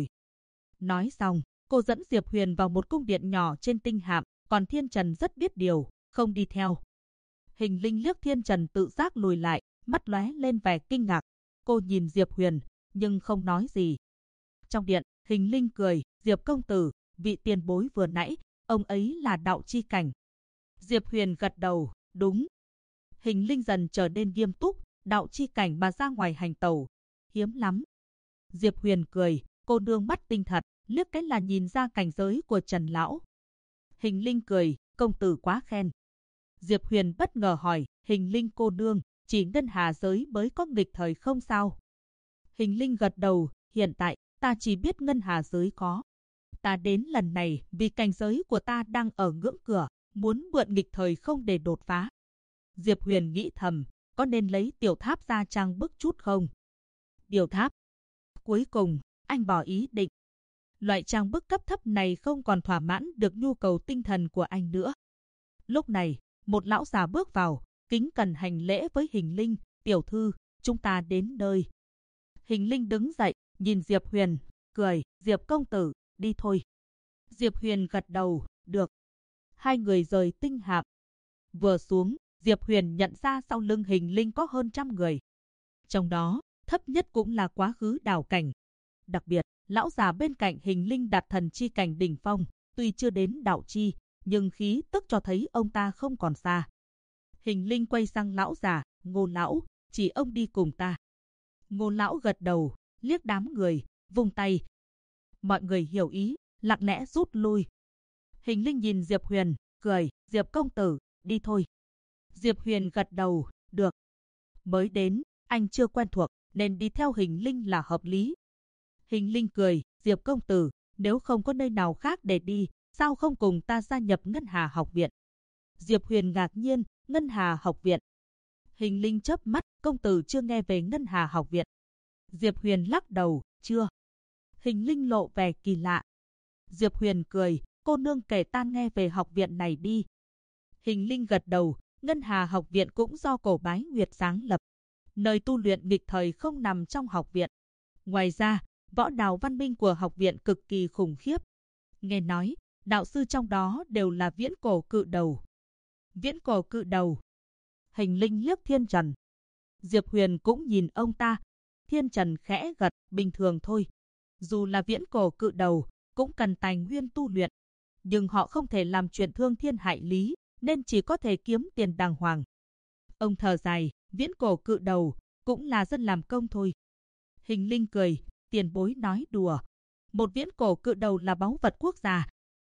S1: Nói xong, cô dẫn Diệp Huyền vào một cung điện nhỏ trên tinh hạm, còn Thiên Trần rất biết điều, không đi theo. Hình Linh liếc Thiên Trần tự giác lùi lại, mắt lóe lên vẻ kinh ngạc. Cô nhìn Diệp Huyền, nhưng không nói gì. Trong điện, Hình Linh cười, Diệp công tử, vị tiền bối vừa nãy, ông ấy là đạo chi cảnh. Diệp Huyền gật đầu, đúng. Hình Linh dần trở nên nghiêm túc, đạo chi cảnh mà ra ngoài hành tẩu, hiếm lắm. Diệp Huyền cười, cô nương mắt tinh thật, liếc cái là nhìn ra cảnh giới của Trần lão. Hình Linh cười, công tử quá khen. Diệp Huyền bất ngờ hỏi, Hình Linh cô nương, chỉ ngân hà giới mới có nghịch thời không sao? Hình Linh gật đầu, hiện tại, ta chỉ biết ngân hà giới có. Ta đến lần này vì cảnh giới của ta đang ở ngưỡng cửa, muốn mượn nghịch thời không để đột phá. Diệp Huyền nghĩ thầm, có nên lấy tiểu tháp ra trang bức chút không? Tiểu tháp. Cuối cùng, anh bỏ ý định. Loại trang bức cấp thấp này không còn thỏa mãn được nhu cầu tinh thần của anh nữa. Lúc này, một lão già bước vào, kính cẩn hành lễ với Hình Linh, tiểu thư, chúng ta đến nơi. Hình Linh đứng dậy, nhìn Diệp Huyền, cười, Diệp công tử, đi thôi. Diệp Huyền gật đầu, được. Hai người rời tinh hạm. Vừa xuống, Diệp Huyền nhận ra sau lưng Hình Linh có hơn 100 người. Trong đó, thấp nhất cũng là quá khứ đảo cảnh. Đặc biệt, lão già bên cạnh Hình Linh đạt thần chi cảnh đỉnh phong, tuy chưa đến đạo chi, nhưng khí tức cho thấy ông ta không còn xa. Hình Linh quay sang lão già, Ngô lão, chỉ ông đi cùng ta. Ngô lão gật đầu, liếc đám người, vung tay. Mọi người hiểu ý, lặng lẽ rút lui. Hình Linh nhìn Diệp Huyền, cười, Diệp công tử, đi thôi. Diệp Huyền gật đầu, được. Mới đến, anh chưa quen thuộc, nên đi theo Hình Linh là hợp lý. Hình Linh cười, Diệp công tử, nếu không có nơi nào khác để đi, sao không cùng ta gia nhập Ngân Hà học viện? Diệp Huyền ngạc nhiên, Ngân Hà học viện. Hình Linh chớp mắt, công tử chưa nghe về Ngân Hà học viện. Diệp Huyền lắc đầu, chưa. Hình Linh lộ vẻ kỳ lạ. Diệp Huyền cười, cô nương kể ta nghe về học viện này đi. Hình Linh gật đầu, Ngân Hà học viện cũng do Cổ Bái Nguyệt sáng lập. Nơi tu luyện nghịch thời không nằm trong học viện. Ngoài ra, võ đạo văn minh của học viện cực kỳ khủng khiếp. Nghe nói, đạo sư trong đó đều là viễn cổ cự đầu. Viễn cổ cự đầu. Hình Linh liếc Thiên Trần. Diệp Huyền cũng nhìn ông ta. Thiên Trần khẽ gật, bình thường thôi. Dù là viễn cổ cự đầu, cũng cần tài nguyên tu luyện. Nhưng họ không thể làm chuyện thương thiên hại lý, nên chỉ có thể kiếm tiền đàng hoàng. Ông thở dài, viễn cổ cự đầu, cũng là dân làm công thôi. Hình Linh cười, tiền bối nói đùa. Một viễn cổ cự đầu là báu vật quốc gia.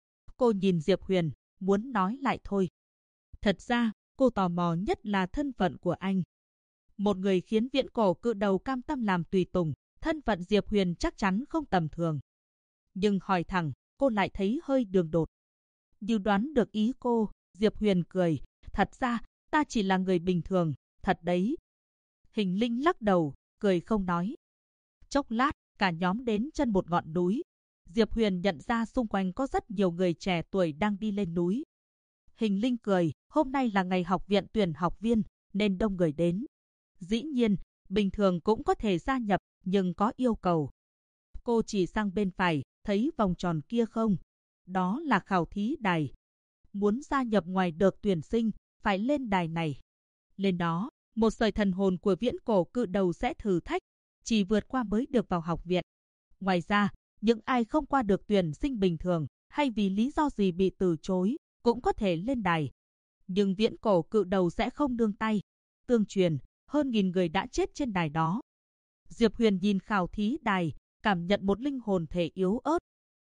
S1: Cô nhìn Diệp Huyền, muốn nói lại thôi. Thật ra, cô tò mò nhất là thân phận của anh. Một người khiến viễn cổ cự đầu cam tâm làm tùy tùng, thân phận Diệp Huyền chắc chắn không tầm thường. Nhưng hỏi thẳng, cô lại thấy hơi đường đột. Như đoán được ý cô, Diệp Huyền cười, thật ra, ta chỉ là người bình thường, thật đấy. Hình Linh lắc đầu, cười không nói. Chốc lát, cả nhóm đến chân một ngọn núi. Diệp Huyền nhận ra xung quanh có rất nhiều người trẻ tuổi đang đi lên núi. Hình Linh cười, hôm nay là ngày học viện tuyển học viên, nên đông người đến. Dĩ nhiên, bình thường cũng có thể gia nhập, nhưng có yêu cầu. Cô chỉ sang bên phải, thấy vòng tròn kia không? Đó là khảo thí đài. Muốn gia nhập ngoài đợt tuyển sinh, phải lên đài này. Lên đó, một sợi thần hồn của viễn cổ cự đầu sẽ thử thách, chỉ vượt qua mới được vào học viện. Ngoài ra, những ai không qua được tuyển sinh bình thường, hay vì lý do gì bị từ chối, cũng có thể lên đài. Nhưng viễn cổ cự đầu sẽ không nương tay. Tương truyền, hơn 1000 người đã chết trên đài đó. Diệp Huyền nhìn khảo thí đài, cảm nhận một linh hồn thể yếu ớt.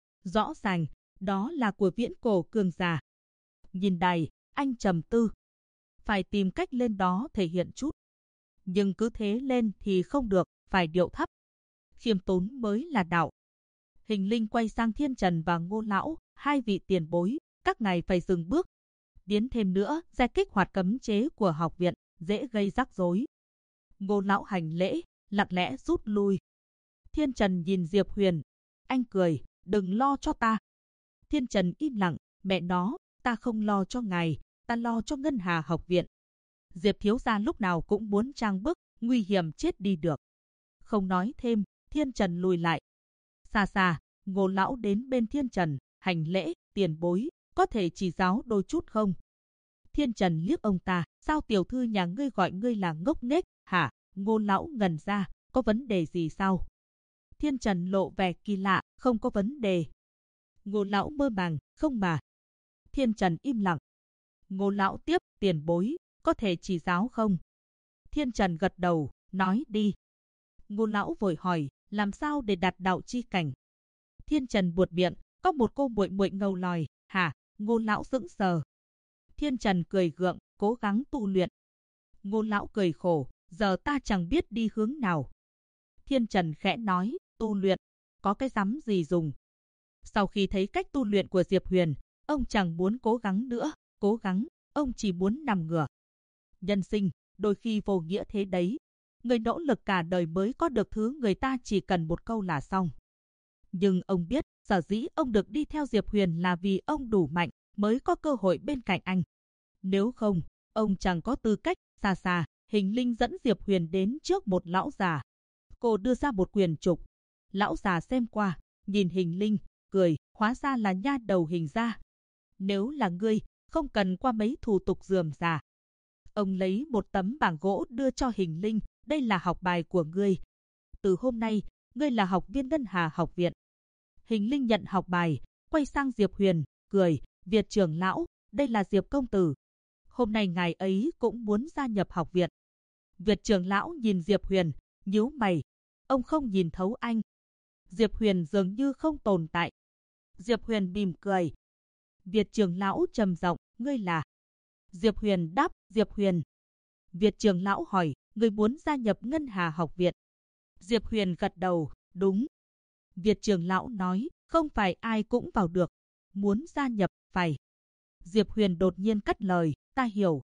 S1: Rõ ràng, đó là của viễn cổ cường giả. Nhìn đài, anh trầm tư. Phải tìm cách lên đó thể hiện chút. Nhưng cứ thế lên thì không được, phải điệu thấp. Khiêm tốn mới là đạo. Hình Linh quay sang Thiên Trần và Ngô Lão, hai vị tiền bối, các ngài phải dừng bước. Tiến thêm nữa, sẽ kích hoạt cấm chế của học viện, dễ gây rắc rối. Ngô Lão hành lễ, lặng lẽ rút lui. Thiên Trần nhìn Diệp Huyền. Anh cười, đừng lo cho ta. Thiên Trần im lặng, mẹ nó, ta không lo cho ngài, ta lo cho Ngân Hà học viện. Diệp thiếu gia lúc nào cũng muốn trang bức, nguy hiểm chết đi được. Không nói thêm, Thiên Trần lùi lại. Xa xa, Ngô Lão đến bên Thiên Trần, hành lễ, tiền bối, có thể chỉ giáo đôi chút không? Thiên Trần liếc ông ta, sao tiểu thư nhà ngươi gọi ngươi là ngốc nghếch, hả? Ngô Lão ngẩn ra, có vấn đề gì sao? Thiên Trần lộ vẻ kỳ lạ, không có vấn đề. Ngô Lão mơ màng, không mà. Thiên Trần im lặng. Ngô Lão tiếp, tiền bối, có thể chỉ giáo không? Thiên Trần gật đầu, nói đi. Ngô Lão vội hỏi, làm sao để đạt đạo chi cảnh? Thiên Trần buột miệng, có một cô muội muội ngầu lòi, hả? Ngô Lão sững sờ. Thiên Trần cười gượng, cố gắng tu luyện. Ngô Lão cười khổ, giờ ta chẳng biết đi hướng nào. Thiên Trần khẽ nói, tu luyện, có cái rắm gì dùng. Sau khi thấy cách tu luyện của Diệp Huyền, ông chẳng muốn cố gắng nữa, cố gắng, ông chỉ muốn nằm ngửa. Nhân sinh, đôi khi vô nghĩa thế đấy. Người nỗ lực cả đời mới có được thứ người ta chỉ cần một câu là xong. Nhưng ông biết, sở dĩ ông được đi theo Diệp Huyền là vì ông đủ mạnh, mới có cơ hội bên cạnh anh. Nếu không, ông chẳng có tư cách. Xa xa, Hình Linh dẫn Diệp Huyền đến trước một lão già. Cô đưa ra một quyển trục. Lão già xem qua, nhìn Hình Linh, cười, hóa ra là nha đầu Hình gia. Nếu là ngươi, không cần qua mấy thủ tục rườm rà. Ông lấy một tấm bảng gỗ đưa cho Hình Linh, đây là học bài của ngươi. Từ hôm nay, ngươi là học viên Ngân Hà học viện. Hình Linh nhận học bài, quay sang Diệp Huyền, cười, Việt trưởng lão, đây là Diệp công tử. Hôm nay ngài ấy cũng muốn gia nhập học viện. Việt trưởng lão nhìn Diệp Huyền, nhíu mày. Ông không nhìn thấu anh. Diệp Huyền dường như không tồn tại. Diệp Huyền mỉm cười. Việt trưởng lão trầm giọng, ngươi là? Diệp Huyền đáp, Diệp Huyền. Việt trưởng lão hỏi, ngươi muốn gia nhập Ngân Hà học viện? Diệp Huyền gật đầu, đúng. Việt trưởng lão nói, không phải ai cũng vào được. Muốn gia nhập, phải. Diệp Huyền đột nhiên cắt lời, ta hiểu,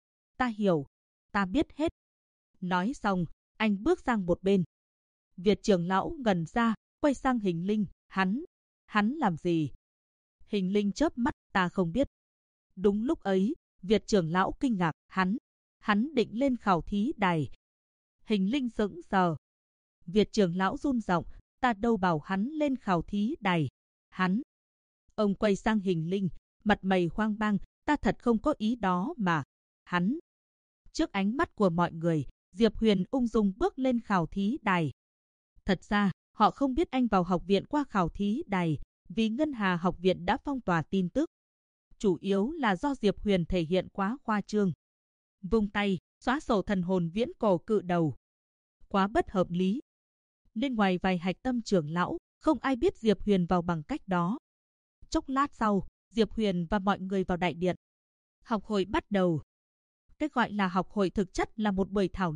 S1: ta biết hết. Nói xong, anh bước sang một bên. Việt trưởng lão ngẩn ra, quay sang Hình Linh, hắn làm gì? Hình Linh chớp mắt, ta không biết. Đúng lúc ấy, Việt trưởng lão kinh ngạc, hắn định lên khảo thí đài. Hình Linh sững sờ. Việt trưởng lão run giọng, ta đâu bảo hắn lên khảo thí đài. Ông quay sang Hình Linh, mặt mày hoang mang, ta thật không có ý đó mà. Trước ánh mắt của mọi người, Diệp Huyền ung dung bước lên khảo thí đài. Thật ra, họ không biết anh vào học viện qua khảo thí đài, vì Ngân Hà học viện đã phong tỏa tin tức. Chủ yếu là do Diệp Huyền thể hiện quá khoa trương. Vung tay, xóa sổ thần hồn viễn cổ cự đầu. Quá bất hợp lý. Nên ngoài vài hạch tâm trưởng lão, không ai biết Diệp Huyền vào bằng cách đó. Chốc lát sau, Diệp Huyền và mọi người vào đại điện. Học hội bắt đầu. Cái gọi là học hội thực chất là một buổi thảo luận,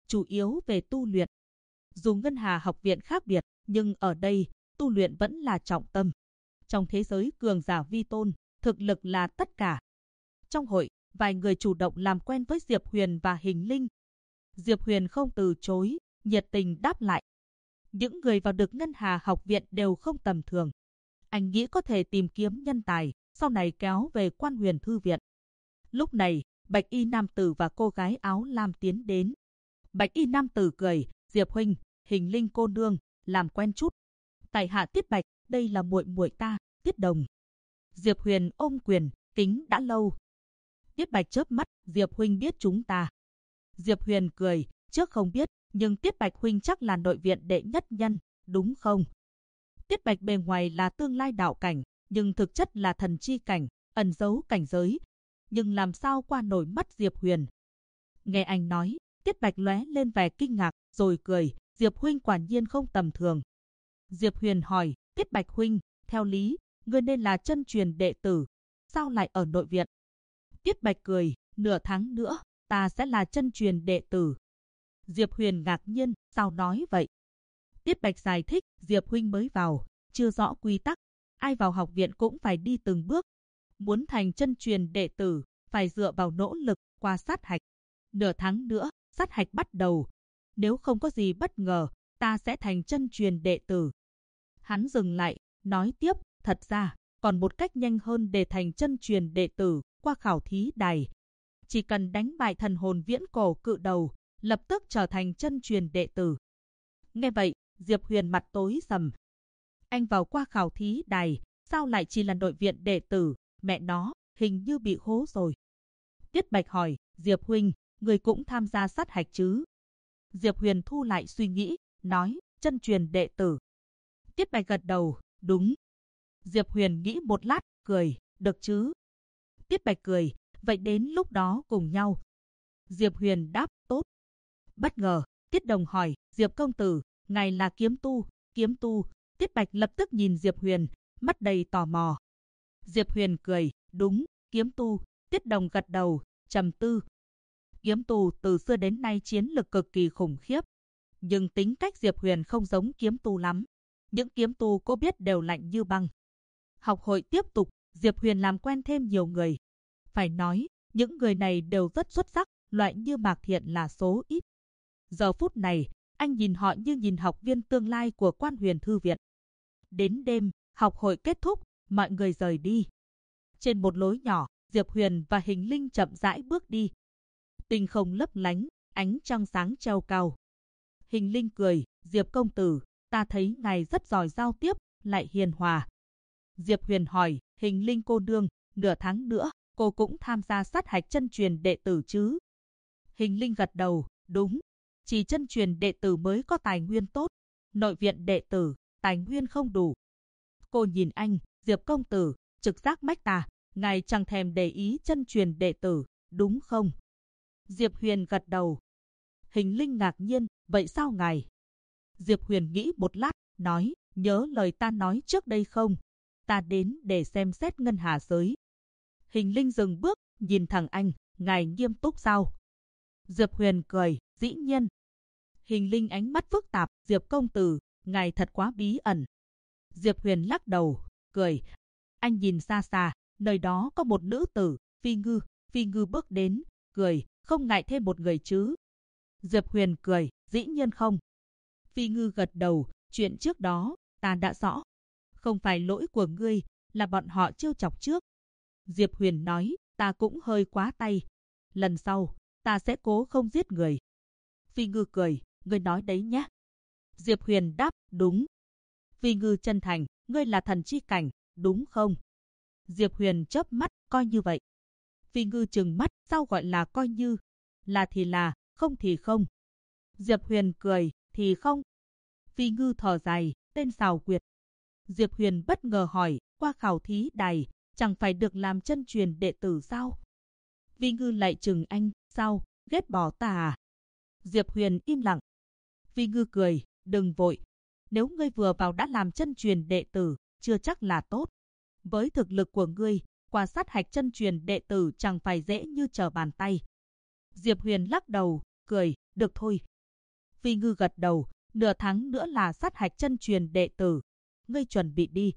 S1: chủ yếu về tu luyện. Dù Ngân Hà học viện khác biệt, nhưng ở đây, tu luyện vẫn là trọng tâm. Trong thế giới cường giả vi tôn, thực lực là tất cả. Trong hội, vài người chủ động làm quen với Diệp Huyền và Hình Linh. Diệp Huyền không từ chối, nhiệt tình đáp lại. Những người vào được Ngân Hà học viện đều không tầm thường. Anh nghĩ có thể tìm kiếm nhân tài, sau này kéo về Quan Huyền thư viện. Lúc này, bạch y nam tử và cô gái áo lam tiến đến. Bạch y nam tử cười, Diệp huynh, Hình Linh cô nương, làm quen chút. Tại hạ Tiết Bạch, đây là muội muội ta, Tiết Đồng. Diệp Huyền ôm quyền, kính đã lâu. Tiết Bạch chớp mắt, Diệp huynh biết chúng ta. Diệp Huyền cười, trước không biết, nhưng Tiết Bạch huynh chắc là nội viện đệ nhất nhân, đúng không? Tiết Bạch bề ngoài là tương lai đạo cảnh, nhưng thực chất là thần chi cảnh, ẩn giấu cảnh giới. Nhưng làm sao qua nổi mắt Diệp Huyền? Nghe anh nói, Tiết Bạch lóe lên vẻ kinh ngạc, rồi cười, Diệp huynh quả nhiên không tầm thường. Diệp Huyền hỏi, Tiết Bạch huynh, theo lý, ngươi nên là chân truyền đệ tử, sao lại ở nội viện? Tiết Bạch cười, nửa tháng nữa, ta sẽ là chân truyền đệ tử. Diệp Huyền ngạc nhiên, sao nói vậy? Tiết Bạch giải thích, Diệp huynh mới vào, chưa rõ quy tắc, ai vào học viện cũng phải đi từng bước. Muốn thành chân truyền đệ tử, phải dựa vào nỗ lực qua sát hạch. Nửa tháng nữa, sát hạch bắt đầu. Nếu không có gì bất ngờ, ta sẽ thành chân truyền đệ tử. Hắn dừng lại, nói tiếp, thật ra, còn một cách nhanh hơn để thành chân truyền đệ tử, qua khảo thí đài. Chỉ cần đánh bại thần hồn viễn cổ cự đầu, lập tức trở thành chân truyền đệ tử. Nghe vậy, Diệp Huyền mặt tối sầm. Anh vào qua khảo thí đài, sao lại chỉ là nội viện đệ tử, mẹ nó, hình như bị hố rồi. Tiết Bạch hỏi, Diệp huynh, người cũng tham gia sát hạch chứ? Diệp Huyền thu lại suy nghĩ, nói, chân truyền đệ tử. Tiết Bạch gật đầu, đúng. Diệp Huyền nghĩ một lát, cười, được chứ? Tiết Bạch cười, vậy đến lúc đó cùng nhau. Diệp Huyền đáp, tốt. Bất ngờ, Tiết Đồng hỏi, Diệp công tử, ngài là kiếm tu, kiếm tu. Tiết Bạch lập tức nhìn Diệp Huyền, mắt đầy tò mò. Diệp Huyền cười, đúng, kiếm tu. Tiết Đồng gật đầu, trầm tư. Kiếm tu từ xưa đến nay chiến lực cực kỳ khủng khiếp. Nhưng tính cách Diệp Huyền không giống kiếm tu lắm. Những kiếm tu cô biết đều lạnh như băng. Học hội tiếp tục, Diệp Huyền làm quen thêm nhiều người. Phải nói, những người này đều rất xuất sắc, loại như Mạc Thiện là số ít. Giờ phút này, anh nhìn họ như nhìn học viên tương lai của Quan Huyền thư viện. Đến đêm, học hội kết thúc, mọi người rời đi. Trên một lối nhỏ, Diệp Huyền và Hình Linh chậm rãi bước đi. Tinh không lấp lánh, ánh trăng sáng treo cao. Hình Linh cười, Diệp công tử, ta thấy ngài rất giỏi giao tiếp, lại hiền hòa. Diệp Huyền hỏi, Hình Linh cô nương, nửa tháng nữa, cô cũng tham gia sát hạch chân truyền đệ tử chứ? Hình Linh gật đầu, đúng. Chỉ chân truyền đệ tử mới có tài nguyên tốt. Nội viện đệ tử, tài nguyên không đủ. Cô nhìn anh, Diệp công tử, trực giác mách ta, ngài chẳng thèm để ý chân truyền đệ tử, đúng không? Diệp Huyền gật đầu. Hình Linh ngạc nhiên, vậy sao ngài? Diệp Huyền nghĩ một lát, nói, nhớ lời ta nói trước đây không? Ta đến để xem xét Ngân Hà giới. Hình Linh dừng bước, nhìn thẳng anh, ngài nghiêm túc sao? Diệp Huyền cười, dĩ nhiên. Hình Linh ánh mắt phức tạp, Diệp công tử, ngài thật quá bí ẩn. Diệp Huyền lắc đầu, cười. Anh nhìn xa xa, nơi đó có một nữ tử, Phi Ngư. Phi Ngư bước đến, cười, không ngại thêm một người chứ? Diệp Huyền cười, dĩ nhiên không. Phi Ngư gật đầu, chuyện trước đó, ta đã rõ. Không phải lỗi của ngươi, là bọn họ trêu chọc trước. Diệp Huyền nói, ta cũng hơi quá tay. Lần sau, ta sẽ cố không giết người. Phi Ngư cười, ngươi nói đấy nhé. Diệp Huyền đáp, đúng. Phi Ngư chân thành, ngươi là thần chi cảnh, đúng không? Diệp Huyền chớp mắt, coi như vậy. Phi Ngư trừng mắt, sao gọi là coi như? Là thì là, không thì không. Diệp Huyền cười, thì không. Phi Ngư thở dài, tên xào quyệt. Diệp Huyền bất ngờ hỏi, qua khảo thí đài, chẳng phải được làm chân truyền đệ tử sao? Phi Ngư lại chừng anh, sao, ghét bỏ ta à? Diệp Huyền im lặng. Phi Ngư cười, đừng vội. Nếu ngươi vừa vào đã làm chân truyền đệ tử, chưa chắc là tốt. Với thực lực của ngươi, qua sát hạch chân truyền đệ tử chẳng phải dễ như trở bàn tay. Diệp Huyền lắc đầu, cười, được thôi, Phi Ngư gật đầu, nửa tháng nữa là sát hạch chân truyền đệ tử. Ngươi chuẩn bị đi.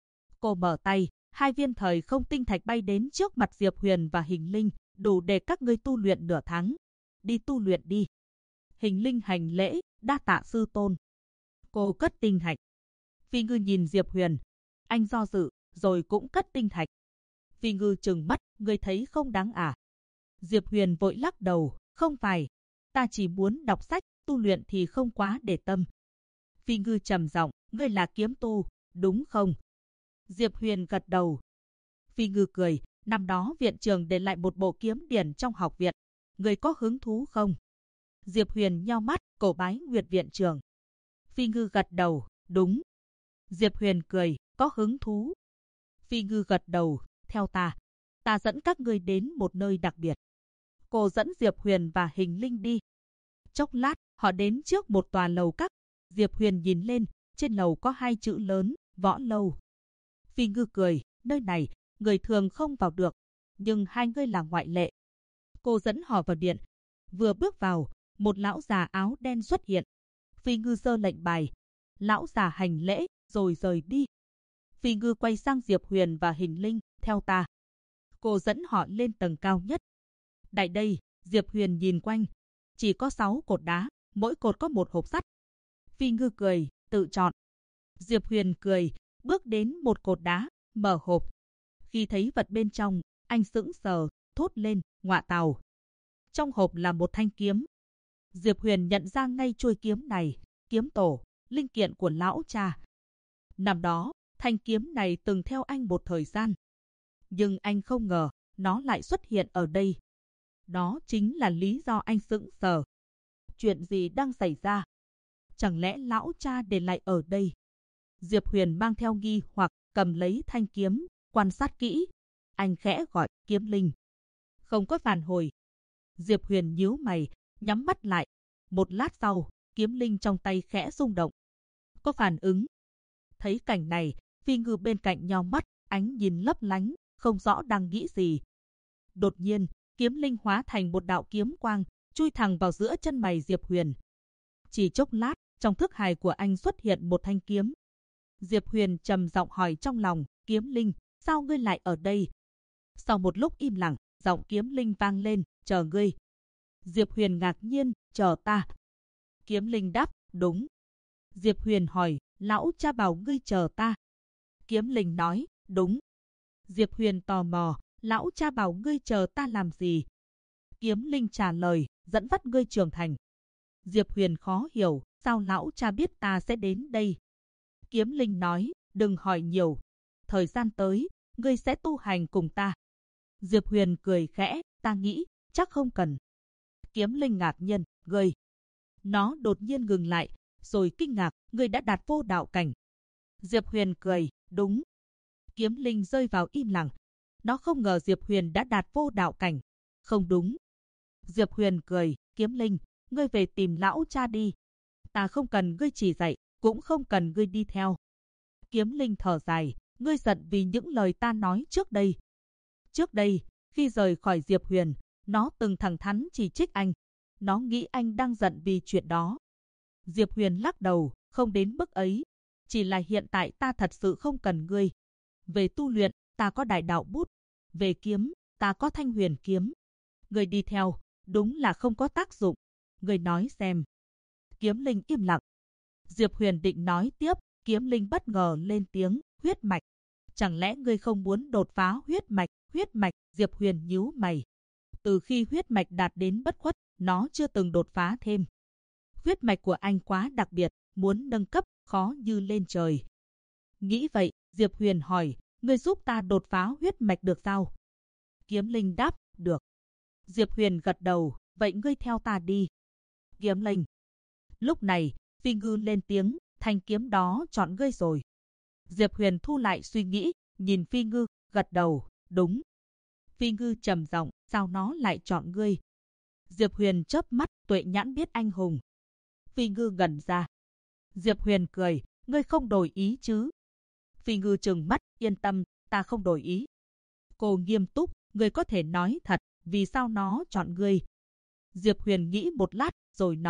S1: Cô mở tay, 2 viên thời không tinh thạch bay đến trước mặt Diệp Huyền và Hình Linh, đủ để các ngươi tu luyện nửa tháng. Đi tu luyện đi. Hình Linh hành lễ, đa tạ sư tôn. Cô cất tinh thạch. Phi Ngư nhìn Diệp Huyền. Anh do dự, rồi cũng cất tinh thạch. Phi Ngư trừng mắt, ngươi thấy không đáng à? Diệp Huyền vội lắc đầu, không phải. Ta chỉ muốn đọc sách, tu luyện thì không quá để tâm. Phi Ngư trầm giọng, ngươi là kiếm tu, đúng không? Diệp Huyền gật đầu. Phi Ngư cười, năm đó viện trường để lại một bộ kiếm điển trong học viện. Ngươi có hứng thú không? Diệp Huyền nheo mắt, cổ bái Nguyệt viện trường. Phi Ngư gật đầu, đúng. Diệp Huyền cười, có hứng thú. Phi Ngư gật đầu, theo ta. Ta dẫn các ngươi đến một nơi đặc biệt. Cô dẫn Diệp Huyền và Hình Linh đi. Chốc lát, họ đến trước một tòa lầu các. Diệp Huyền nhìn lên, trên lầu có 2 chữ lớn, Võ Lâu. Phi Ngư cười, nơi này, người thường không vào được, nhưng 2 người là ngoại lệ. Cô dẫn họ vào điện. Vừa bước vào, một lão già áo đen xuất hiện. Phi Ngư giơ lệnh bài. Lão già hành lễ, rồi rời đi. Phi Ngư quay sang Diệp Huyền và Hình Linh, theo ta. Cô dẫn họ lên tầng cao nhất. Tại đây, Diệp Huyền nhìn quanh. Chỉ có 6 cột đá, mỗi cột có một hộp sắt. Phi Ngư cười, tự chọn. Diệp Huyền cười, bước đến một cột đá, mở hộp. Khi thấy vật bên trong, anh sững sờ, thốt lên, ngọa tào. Trong hộp là một thanh kiếm. Diệp Huyền nhận ra ngay chuôi kiếm này, kiếm tổ, linh kiện của lão cha. Năm đó, thanh kiếm này từng theo anh một thời gian. Nhưng anh không ngờ, nó lại xuất hiện ở đây. Đó chính là lý do anh sững sờ. Chuyện gì đang xảy ra? Chẳng lẽ lão cha để lại ở đây? Diệp Huyền mang theo nghi hoặc cầm lấy thanh kiếm, quan sát kỹ. Anh khẽ gọi, Kiếm Linh. Không có phản hồi. Diệp Huyền nhíu mày, nhắm mắt lại. Một lát sau, kiếm linh trong tay khẽ rung động. Có phản ứng. Thấy cảnh này, Phi Ngư bên cạnh nheo mắt, ánh nhìn lấp lánh, không rõ đang nghĩ gì. Đột nhiên, kiếm linh hóa thành một đạo kiếm quang, chui thẳng vào giữa chân mày Diệp Huyền. Chỉ chốc lát, trong thức hài của anh xuất hiện một thanh kiếm. Diệp Huyền trầm giọng hỏi trong lòng, Kiếm Linh, sao ngươi lại ở đây? Sau một lúc im lặng, giọng Kiếm Linh vang lên, chờ ngươi. Diệp Huyền ngạc nhiên, chờ ta. Kiếm Linh đáp, đúng. Diệp Huyền hỏi, lão cha bảo ngươi chờ ta. Kiếm Linh nói, đúng. Diệp Huyền tò mò, lão cha bảo ngươi chờ ta làm gì? Kiếm Linh trả lời, dẫn dắt ngươi trưởng thành. Diệp Huyền khó hiểu, sao lão cha biết ta sẽ đến đây? Kiếm Linh nói, đừng hỏi nhiều. Thời gian tới, ngươi sẽ tu hành cùng ta. Diệp Huyền cười khẽ, ta nghĩ, chắc không cần. Kiếm Linh ngạc nhiên, ngươi. Nó đột nhiên ngừng lại, rồi kinh ngạc, ngươi đã đạt vô đạo cảnh. Diệp Huyền cười, đúng. Kiếm Linh rơi vào im lặng. Nó không ngờ Diệp Huyền đã đạt vô đạo cảnh. Không đúng. Diệp Huyền cười, Kiếm Linh, ngươi về tìm lão cha đi. Ta không cần ngươi chỉ dạy, cũng không cần ngươi đi theo. Kiếm Linh thở dài, ngươi giận vì những lời ta nói trước đây. Trước đây, khi rời khỏi Diệp Huyền, nó từng thẳng thắn chỉ trích anh. Nó nghĩ anh đang giận vì chuyện đó. Diệp Huyền lắc đầu, không đến mức ấy. Chỉ là hiện tại ta thật sự không cần ngươi. Về tu luyện, ta có đại đạo bút. Về kiếm, ta có thanh huyền kiếm. Ngươi đi theo, đúng là không có tác dụng. Ngươi nói xem. Kiếm Linh im lặng. Diệp Huyền định nói tiếp, Kiếm Linh bất ngờ lên tiếng, huyết mạch. Chẳng lẽ ngươi không muốn đột phá huyết mạch? Huyết mạch, Diệp Huyền nhíu mày. Từ khi huyết mạch đạt đến bất khuất, nó chưa từng đột phá thêm. Huyết mạch của anh quá đặc biệt, muốn nâng cấp, khó như lên trời. Nghĩ vậy, Diệp Huyền hỏi, ngươi giúp ta đột phá huyết mạch được sao? Kiếm Linh đáp, được. Diệp Huyền gật đầu, vậy ngươi theo ta đi. Kiếm Linh. Lúc này, Phi Ngư lên tiếng, thanh kiếm đó chọn ngươi rồi. Diệp Huyền thu lại suy nghĩ, nhìn Phi Ngư, gật đầu, đúng. Phi Ngư trầm giọng, sao nó lại chọn ngươi? Diệp Huyền chớp mắt, tuệ nhãn biết anh hùng. Phi Ngư ngẩn ra. Diệp Huyền cười, ngươi không đổi ý chứ? Phi Ngư trừng mắt, yên tâm, ta không đổi ý. Cô nghiêm túc, ngươi có thể nói thật, vì sao nó chọn ngươi? Diệp Huyền nghĩ một lát, rồi nói,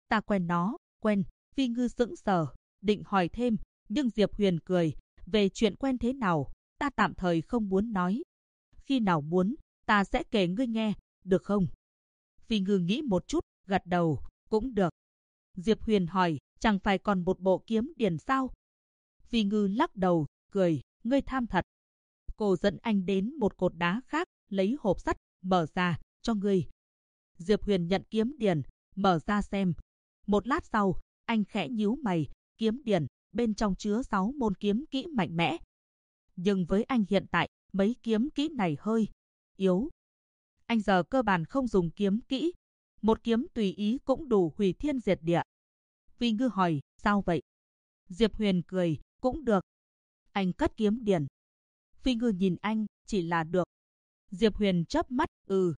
S1: Ta quen nó, quen. Phi Ngư sững sờ, định hỏi thêm, nhưng Diệp Huyền cười, về chuyện quen thế nào, ta tạm thời không muốn nói. Khi nào muốn, ta sẽ kể ngươi nghe, được không? Phi Ngư nghĩ một chút, gật đầu, cũng được. Diệp Huyền hỏi, chẳng phải còn một bộ kiếm điển sao? Phi Ngư lắc đầu, cười, ngươi tham thật. Cô dẫn anh đến một cột đá khác, lấy hộp sắt, mở ra, cho ngươi. Diệp Huyền nhận kiếm điển, mở ra xem. Một lát sau, anh khẽ nhíu mày, kiếm điển, bên trong chứa 6 môn kiếm kỹ mạnh mẽ. Nhưng với anh hiện tại, mấy kiếm kỹ này hơi yếu. Anh giờ cơ bản không dùng kiếm kỹ. Một kiếm tùy ý cũng đủ hủy thiên diệt địa. Phi Ngư hỏi, sao vậy? Diệp Huyền cười, cũng được. Anh cất kiếm điển. Phi Ngư nhìn anh, chỉ là được. Diệp Huyền chớp mắt,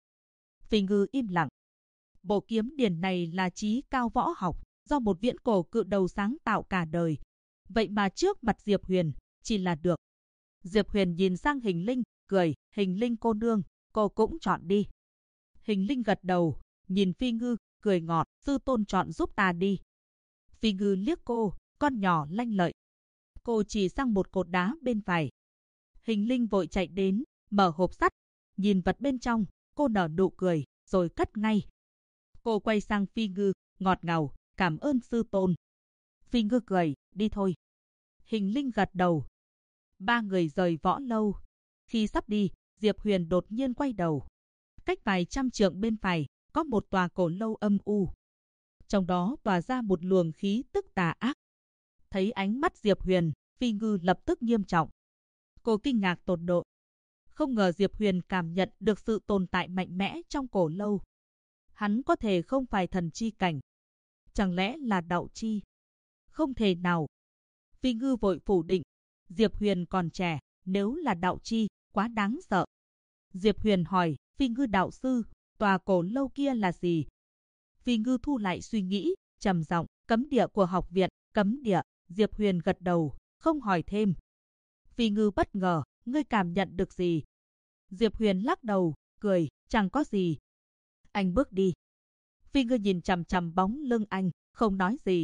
S1: Phi Ngư im lặng. Bộ kiếm điển này là chí cao võ học, do một viễn cổ cự đầu sáng tạo cả đời. Vậy mà trước mặt Diệp Huyền, chỉ là được. Diệp Huyền nhìn sang Hình Linh, cười, Hình Linh cô nương, cô cũng chọn đi. Hình Linh gật đầu, nhìn Phi Ngư, cười ngọt, sư tôn chọn giúp ta đi. Phi Ngư liếc cô, con nhỏ lanh lợi. Cô chỉ sang một cột đá bên phải. Hình Linh vội chạy đến, mở hộp sắt, nhìn vật bên trong, cô nở nụ cười, rồi cất ngay. Cô quay sang Phi Ngư, ngọt ngào, cảm ơn sư tôn. Phi Ngư cười, đi thôi. Hình Linh gật đầu. Ba người rời võ lâu. Khi sắp đi, Diệp Huyền đột nhiên quay đầu. Cách vài trăm trượng bên phải, có một tòa cổ lâu âm u. Trong đó tỏa ra một luồng khí tức tà ác. Thấy ánh mắt Diệp Huyền, Phi Ngư lập tức nghiêm trọng. Cô kinh ngạc tột độ. Không ngờ Diệp Huyền cảm nhận được sự tồn tại mạnh mẽ trong cổ lâu. Hắn có thể không phải thần chi cảnh. Chẳng lẽ là đạo chi? Không thể nào. Phi Ngư vội phủ định. Diệp Huyền còn trẻ, nếu là đạo chi, quá đáng sợ. Diệp Huyền hỏi, Phi Ngư đạo sư, tòa cổ lâu kia là gì? Phi Ngư thu lại suy nghĩ, trầm giọng, cấm địa của học viện, cấm địa. Diệp Huyền gật đầu, không hỏi thêm. Phi Ngư bất ngờ, ngươi cảm nhận được gì? Diệp Huyền lắc đầu, cười, chẳng có gì. Anh bước đi. Phi Ngư nhìn chằm chằm bóng lưng anh, không nói gì.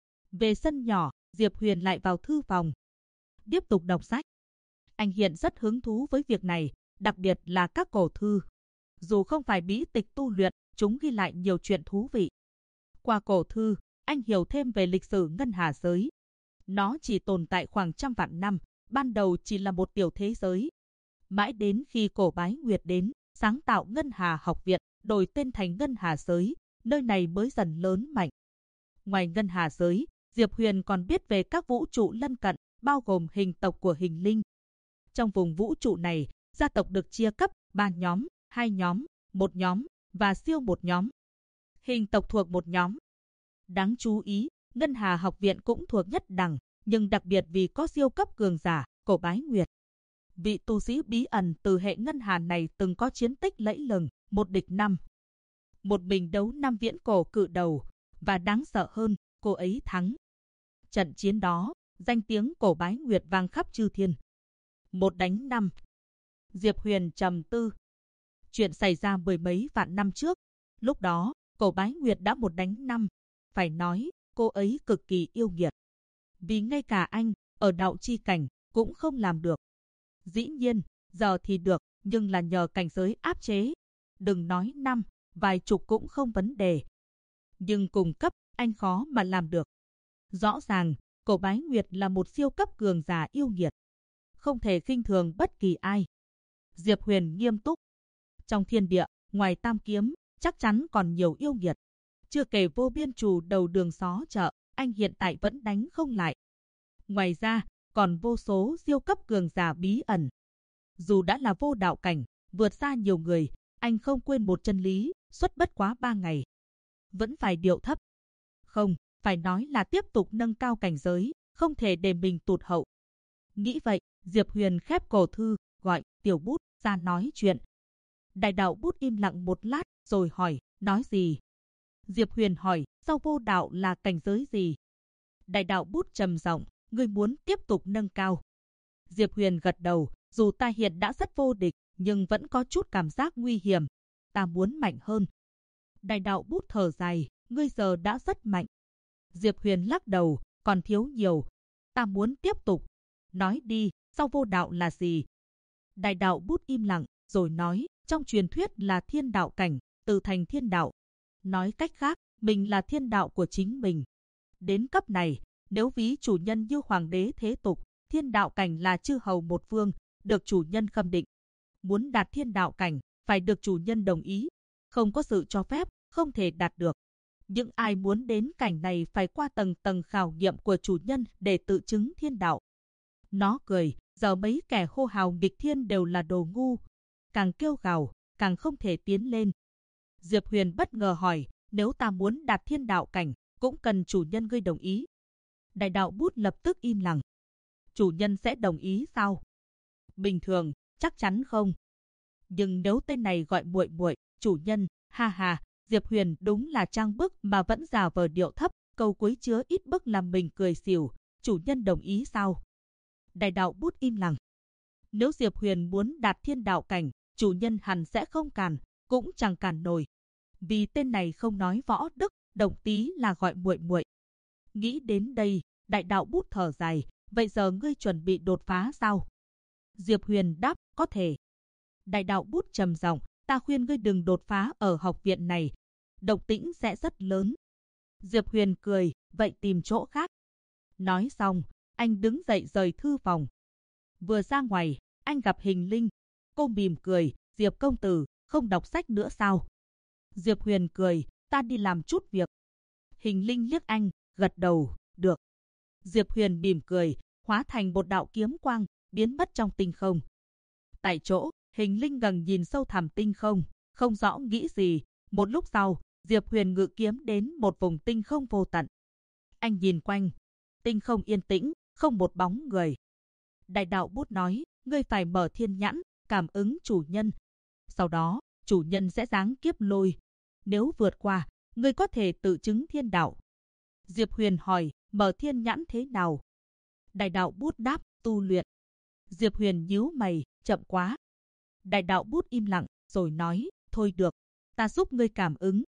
S1: Về sân nhỏ, Diệp Huyền lại vào thư phòng. Tiếp tục đọc sách. Anh hiện rất hứng thú với việc này, đặc biệt là các cổ thư. Dù không phải bí tịch tu luyện, chúng ghi lại nhiều chuyện thú vị. Qua cổ thư, anh hiểu thêm về lịch sử Ngân Hà giới. Nó chỉ tồn tại khoảng trăm vạn năm, ban đầu chỉ là một tiểu thế giới. Mãi đến khi Cổ Bái Nguyệt đến, sáng tạo Ngân Hà học viện, đổi tên thành Ngân Hà giới, nơi này mới dần lớn mạnh. Ngoài Ngân Hà giới, Diệp Huyền còn biết về các vũ trụ lân cận, bao gồm hình tộc của Hình Linh. Trong vùng vũ trụ này, gia tộc được chia cấp 3 nhóm, 2 nhóm, 1 nhóm và siêu một nhóm. Hình tộc thuộc một nhóm. Đáng chú ý, Ngân Hà học viện cũng thuộc nhất đẳng, nhưng đặc biệt vì có siêu cấp cường giả, Cổ Bái Nguyệt. Vị tu sĩ bí ẩn từ hệ Ngân Hà này từng có chiến tích lẫy lừng, một địch 5. Một mình đấu 5 viễn cổ cự đầu, và đáng sợ hơn, cô ấy thắng. Trận chiến đó, danh tiếng Cổ Bái Nguyệt vang khắp chư thiên. 1 đánh 5. Diệp Huyền trầm tư. Chuyện xảy ra mười mấy vạn năm trước. Lúc đó, Cổ Bái Nguyệt đã 1 đánh 5. Phải nói, cô ấy cực kỳ yêu nghiệt. Vì ngay cả anh, ở đạo chi cảnh, cũng không làm được. Dĩ nhiên, giờ thì được, nhưng là nhờ cảnh giới áp chế. Đừng nói 5, vài chục cũng không vấn đề. Nhưng cùng cấp, anh khó mà làm được. Rõ ràng, Cổ Bái Nguyệt là một siêu cấp cường giả yêu nghiệt. Không thể khinh thường bất kỳ ai. Diệp Huyền nghiêm túc. Trong thiên địa, ngoài Tam Kiếm, chắc chắn còn nhiều yêu nghiệt. Chưa kể vô biên trù đầu đường xó chợ, anh hiện tại vẫn đánh không lại. Ngoài ra, còn vô số siêu cấp cường giả bí ẩn. Dù đã là vô đạo cảnh, vượt xa nhiều người, anh không quên một chân lý, suốt bất quá 3 ngày. Vẫn phải điệu thấp. Không, phải nói là tiếp tục nâng cao cảnh giới, không thể để mình tụt hậu. Nghĩ vậy, Diệp Huyền khép cổ thư, gọi Tiểu Bút ra nói chuyện. Đại đạo Bút im lặng một lát, rồi hỏi, nói gì? Diệp Huyền hỏi, sau vô đạo là cảnh giới gì? Đại đạo Bút trầm giọng, ngươi muốn tiếp tục nâng cao. Diệp Huyền gật đầu, dù ta hiện đã rất vô địch, nhưng vẫn có chút cảm giác nguy hiểm. Ta muốn mạnh hơn. Đại đạo Bút thở dài, ngươi giờ đã rất mạnh. Diệp Huyền lắc đầu, còn thiếu nhiều. Ta muốn tiếp tục. Nói đi, sau vô đạo là gì? Đại đạo bút im lặng, rồi nói, trong truyền thuyết là thiên đạo cảnh, từ thành thiên đạo. Nói cách khác, mình là thiên đạo của chính mình. Đến cấp này, nếu ví chủ nhân như hoàng đế thế tục, thiên đạo cảnh là chư hầu một phương, được chủ nhân khâm định. Muốn đạt thiên đạo cảnh, phải được chủ nhân đồng ý. Không có sự cho phép, không thể đạt được. Những ai muốn đến cảnh này phải qua tầng tầng khảo nghiệm của chủ nhân để tự chứng thiên đạo. Nó cười, giờ mấy kẻ hô hào nghịch thiên đều là đồ ngu. Càng kêu gào, càng không thể tiến lên. Diệp Huyền bất ngờ hỏi, nếu ta muốn đạt thiên đạo cảnh, cũng cần chủ nhân ngươi đồng ý. Đại đạo bút lập tức im lặng. Chủ nhân sẽ đồng ý sao? Bình thường, chắc chắn không. Nhưng nếu tên này gọi muội muội, chủ nhân, ha ha, Diệp Huyền đúng là trang bức mà vẫn giả vờ điệu thấp, câu cuối chứa ít bức làm mình cười xỉu, chủ nhân đồng ý sao? Đại đạo bút im lặng. Nếu Diệp Huyền muốn đạt thiên đạo cảnh, chủ nhân hẳn sẽ không cản, cũng chẳng cản nổi. Vì tên này không nói võ đức, đồng tí là gọi muội muội. Nghĩ đến đây, đại đạo bút thở dài, vậy giờ ngươi chuẩn bị đột phá sao? Diệp Huyền đáp, có thể. Đại đạo bút trầm giọng, ta khuyên ngươi đừng đột phá ở học viện này, động tĩnh sẽ rất lớn. Diệp Huyền cười, vậy tìm chỗ khác. Nói xong, anh đứng dậy rời thư phòng. Vừa ra ngoài, anh gặp Hình Linh. Cô mỉm cười, Diệp công tử, không đọc sách nữa sao? Diệp Huyền cười, ta đi làm chút việc. Hình Linh liếc anh, gật đầu, được. Diệp Huyền mỉm cười, hóa thành một đạo kiếm quang, biến mất trong tinh không. Tại chỗ, Hình Linh ngẩng nhìn sâu thẳm tinh không, không rõ nghĩ gì. Một lúc sau, Diệp Huyền ngự kiếm đến một vùng tinh không vô tận. Anh nhìn quanh, tinh không yên tĩnh, không một bóng người. Đại đạo bút nói, ngươi phải mở thiên nhãn, cảm ứng chủ nhân. Sau đó, chủ nhân sẽ giáng kiếp lôi. Nếu vượt qua, ngươi có thể tự chứng thiên đạo. Diệp Huyền hỏi, mở thiên nhãn thế nào? Đại đạo bút đáp, tu luyện. Diệp Huyền nhíu mày, chậm quá. Đại đạo bút im lặng, rồi nói, thôi được, ta giúp ngươi cảm ứng.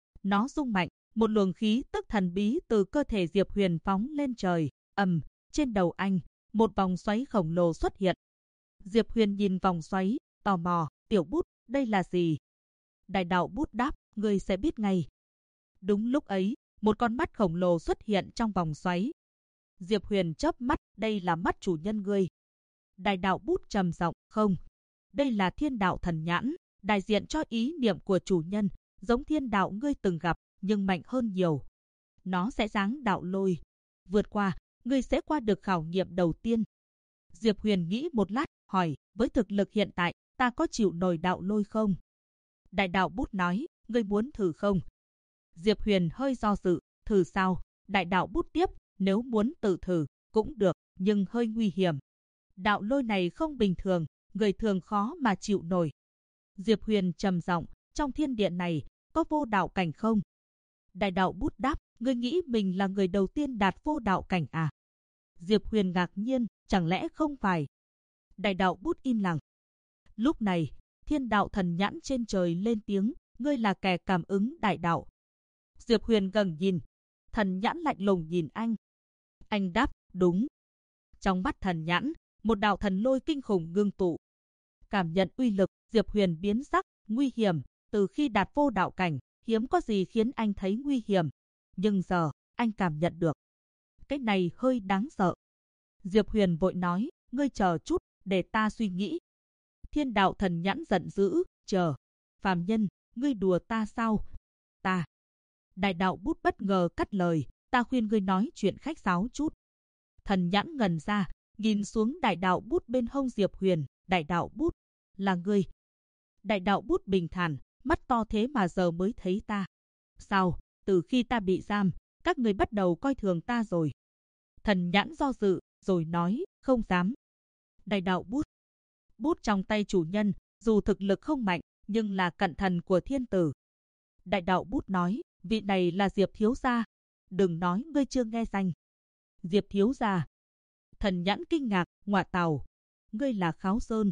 S1: Nó rung mạnh, một luồng khí tức thần bí từ cơ thể Diệp Huyền phóng lên trời, trên đầu anh, một vòng xoáy khổng lồ xuất hiện. Diệp Huyền nhìn vòng xoáy, tò mò, tiểu bút, đây là gì? Đại đạo bút đáp, ngươi sẽ biết ngay. Đúng lúc ấy, một con mắt khổng lồ xuất hiện trong vòng xoáy. Diệp Huyền chớp mắt, đây là mắt chủ nhân ngươi. Đại đạo bút trầm giọng, không. Đây là thiên đạo thần nhãn, đại diện cho ý niệm của chủ nhân, giống thiên đạo ngươi từng gặp, nhưng mạnh hơn nhiều. Nó sẽ giáng đạo lôi. Vượt qua, ngươi sẽ qua được khảo nghiệm đầu tiên. Diệp Huyền nghĩ một lát, hỏi, với thực lực hiện tại, ta có chịu nổi đạo lôi không? Đại đạo bút nói, ngươi muốn thử không? Diệp Huyền hơi do dự, thử sao? Đại đạo bút tiếp, nếu muốn tự thử, cũng được, nhưng hơi nguy hiểm. Đạo lôi này không bình thường, người thường khó mà chịu nổi. Diệp Huyền trầm giọng, trong thiên điện này, có vô đạo cảnh không? Đại đạo bút đáp, ngươi nghĩ mình là người đầu tiên đạt vô đạo cảnh à? Diệp Huyền ngạc nhiên, chẳng lẽ không phải? Đại đạo bút im lặng. Lúc này, thiên đạo thần nhãn trên trời lên tiếng, ngươi là kẻ cảm ứng đại đạo. Diệp Huyền gần nhìn, thần nhãn lạnh lùng nhìn anh. Anh đáp, đúng. Trong mắt thần nhãn, một đạo thần lôi kinh khủng ngưng tụ. Cảm nhận uy lực, Diệp Huyền biến sắc, nguy hiểm, từ khi đạt vô đạo cảnh, hiếm có gì khiến anh thấy nguy hiểm. Nhưng giờ, anh cảm nhận được. Cái này hơi đáng sợ. Diệp Huyền vội nói, ngươi chờ chút, để ta suy nghĩ. Thiên đạo thần nhãn giận dữ, chờ. Phàm nhân, ngươi đùa ta sao? Ta. Đại đạo bút bất ngờ cắt lời, ta khuyên ngươi nói chuyện khách sáo chút. Thần nhãn ngần ra, nhìn xuống đại đạo bút bên hông Diệp Huyền, đại đạo bút, là ngươi. Đại đạo bút bình thản, mắt to thế mà giờ mới thấy ta. Sao, từ khi ta bị giam, các người bắt đầu coi thường ta rồi. Thần nhãn do dự, rồi nói, không dám. Đại đạo bút. Bút trong tay chủ nhân, dù thực lực không mạnh, nhưng là cận thần của thiên tử. Đại đạo bút nói, vị này là Diệp thiếu gia. Đừng nói ngươi chưa nghe danh. Diệp thiếu gia. Thần nhãn kinh ngạc, ngọa tào. Ngươi là Kháo Sơn.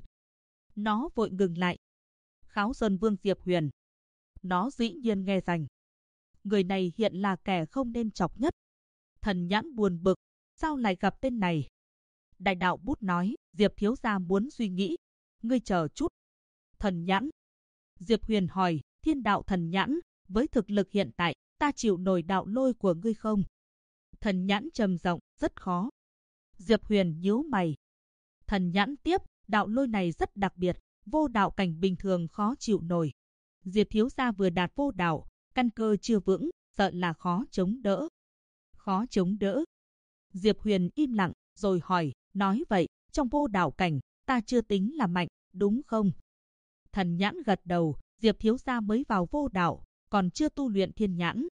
S1: Nó vội ngừng lại. Kháo Sơn Vương Diệp Huyền. Nó dĩ nhiên nghe danh. người này hiện là kẻ không nên chọc nhất. Thần Nhãn buồn bực, sao lại gặp tên này? Đại đạo bút nói, Diệp thiếu gia muốn suy nghĩ, ngươi chờ chút. Thần Nhãn. Diệp Huyền hỏi, Thiên đạo Thần Nhãn, với thực lực hiện tại, ta chịu nổi đạo lôi của ngươi không? Thần Nhãn trầm giọng, rất khó. Diệp Huyền nhíu mày. Thần Nhãn tiếp, đạo lôi này rất đặc biệt, vô đạo cảnh bình thường khó chịu nổi. Diệp thiếu gia vừa đạt vô đạo, căn cơ chưa vững, sợ là khó chống đỡ. Khó chống đỡ. Diệp Huyền im lặng, rồi hỏi, nói vậy, trong vô đạo cảnh, ta chưa tính là mạnh, đúng không? Thần Nhãn gật đầu, Diệp thiếu gia mới vào vô đạo, còn chưa tu luyện thiên nhãn.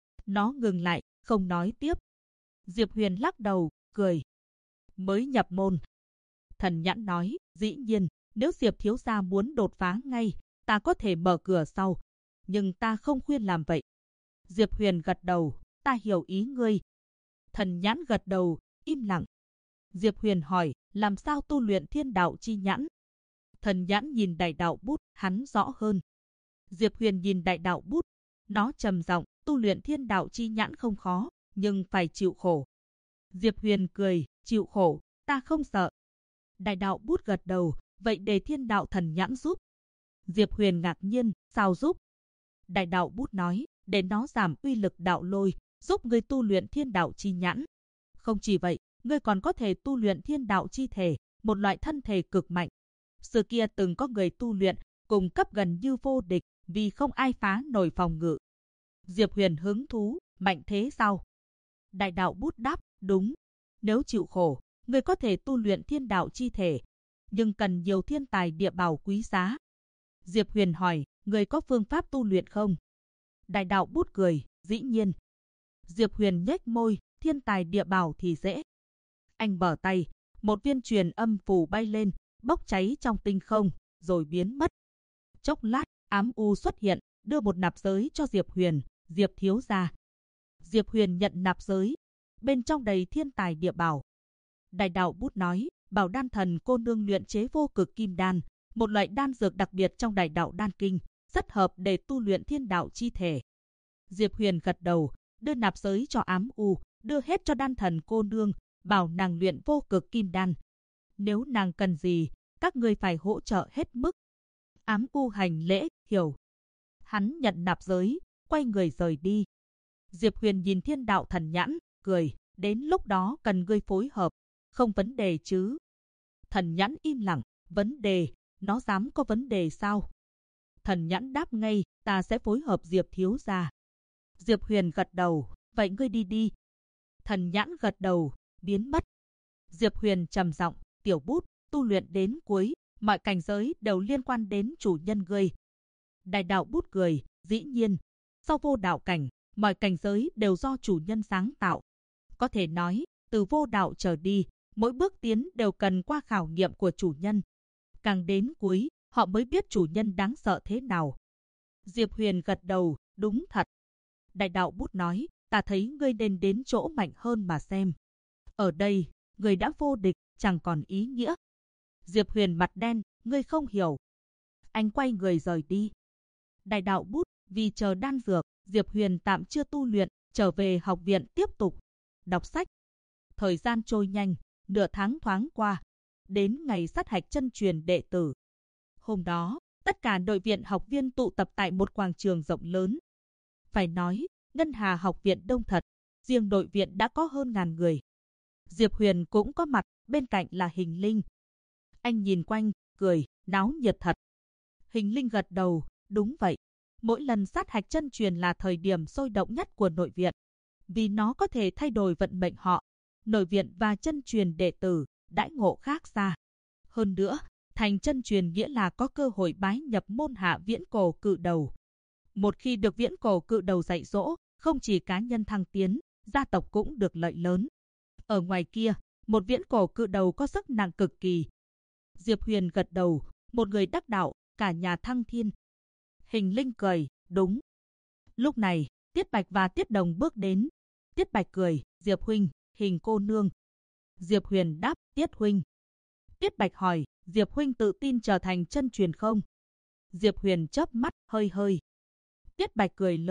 S1: Nó ngừng lại, không nói tiếp. Diệp Huyền lắc đầu, cười. Mới nhập môn. Thần Nhãn nói, dĩ nhiên, nếu Diệp thiếu gia muốn đột phá ngay, ta có thể mở cửa sau. Nhưng ta không khuyên làm vậy. Diệp Huyền gật đầu, ta hiểu ý ngươi. Thần Nhãn gật đầu, im lặng. Diệp Huyền hỏi, làm sao tu luyện thiên đạo chi nhãn? Thần Nhãn nhìn đại đạo bút, hắn rõ hơn. Diệp Huyền nhìn đại đạo bút, nó trầm giọng, tu luyện thiên đạo chi nhãn không khó, nhưng phải chịu khổ. Diệp Huyền cười, chịu khổ, ta không sợ. Đại đạo bút gật đầu, vậy để thiên đạo thần nhãn giúp. Diệp Huyền ngạc nhiên, sao giúp? Đại đạo bút nói, để nó giảm uy lực đạo lôi, giúp ngươi tu luyện thiên đạo chi nhãn. Không chỉ vậy, ngươi còn có thể tu luyện thiên đạo chi thể, một loại thân thể cực mạnh. Xưa kia từng có người tu luyện, cùng cấp gần như vô địch, vì không ai phá nổi phòng ngự. Diệp Huyền hứng thú, mạnh thế sao? Đại đạo bút đáp, đúng. Nếu chịu khổ, ngươi có thể tu luyện thiên đạo chi thể, nhưng cần nhiều thiên tài địa bảo quý giá. Diệp Huyền hỏi, ngươi có phương pháp tu luyện không? Đại đạo bút cười, dĩ nhiên. Diệp Huyền nhếch môi, thiên tài địa bảo thì dễ. Anh bở tay, một viên truyền âm phù bay lên, bốc cháy trong tinh không, rồi biến mất. Chốc lát, ám u xuất hiện, đưa một nạp giới cho Diệp Huyền, Diệp thiếu gia. Diệp Huyền nhận nạp giới, bên trong đầy thiên tài địa bảo. Đại đạo bút nói, bảo đan thần cô nương luyện chế vô cực kim đan, một loại đan dược đặc biệt trong đại đạo đan kinh, rất hợp để tu luyện thiên đạo chi thể. Diệp Huyền gật đầu, đưa nạp giới cho ám u, đưa hết cho đan thần cô nương, bảo nàng luyện vô cực kim đan. Nếu nàng cần gì, các ngươi phải hỗ trợ hết mức. Ám u hành lễ, hiểu. Hắn nhận nạp giới, quay người rời đi. Diệp Huyền nhìn thiên đạo thần nhãn, cười, đến lúc đó cần ngươi phối hợp, không vấn đề chứ. Thần nhãn im lặng, vấn đề, nó dám có vấn đề sao? Thần nhãn đáp ngay, ta sẽ phối hợp Diệp thiếu gia. Diệp Huyền gật đầu, vậy ngươi đi đi. Thần nhãn gật đầu, biến mất. Diệp Huyền trầm giọng, tiểu bút, tu luyện đến cuối, mọi cảnh giới đều liên quan đến chủ nhân ngươi. Đại đạo bút cười, dĩ nhiên, sau vô đạo cảnh, mọi cảnh giới đều do chủ nhân sáng tạo. Có thể nói, từ vô đạo trở đi, mỗi bước tiến đều cần qua khảo nghiệm của chủ nhân. Càng đến cuối, họ mới biết chủ nhân đáng sợ thế nào. Diệp Huyền gật đầu, đúng thật. Đại đạo bút nói, ta thấy ngươi nên đến chỗ mạnh hơn mà xem. Ở đây, ngươi đã vô địch, chẳng còn ý nghĩa. Diệp Huyền mặt đen, ngươi không hiểu. Anh quay người rời đi. Đại đạo bút, vì chờ đan dược, Diệp Huyền tạm chưa tu luyện, trở về học viện tiếp tục đọc sách. Thời gian trôi nhanh, nửa tháng thoáng qua, đến ngày sát hạch chân truyền đệ tử. Hôm đó, tất cả đội viện học viên tụ tập tại một quảng trường rộng lớn. Phải nói, Ngân Hà học viện đông thật, riêng đội viện đã có hơn 1000 người. Diệp Huyền cũng có mặt, bên cạnh là Hình Linh. Anh nhìn quanh, cười, náo nhiệt thật. Hình Linh gật đầu, đúng vậy. Mỗi lần sát hạch chân truyền là thời điểm sôi động nhất của nội viện. Vì nó có thể thay đổi vận mệnh họ. Nội viện và chân truyền đệ tử, đãi ngộ khác xa. Hơn nữa, thành chân truyền nghĩa là có cơ hội bái nhập môn hạ viễn cổ cự đầu. Một khi được viễn cổ cự đầu dạy dỗ, không chỉ cá nhân thăng tiến, gia tộc cũng được lợi lớn. Ở ngoài kia, một viễn cổ cự đầu có sức nặng cực kỳ. Diệp Huyền gật đầu, một người đắc đạo, cả nhà thăng thiên. Hình Linh cười, đúng. Lúc này, Tiết Bạch và Tiết Đồng bước đến. Tiết Bạch cười, Diệp huynh, Hình cô nương. Diệp Huyền đáp, Tiết huynh. Tiết Bạch hỏi, Diệp huynh tự tin trở thành chân truyền không? Diệp Huyền chớp mắt, hơi hơi. Tiết Bạch cười lớn,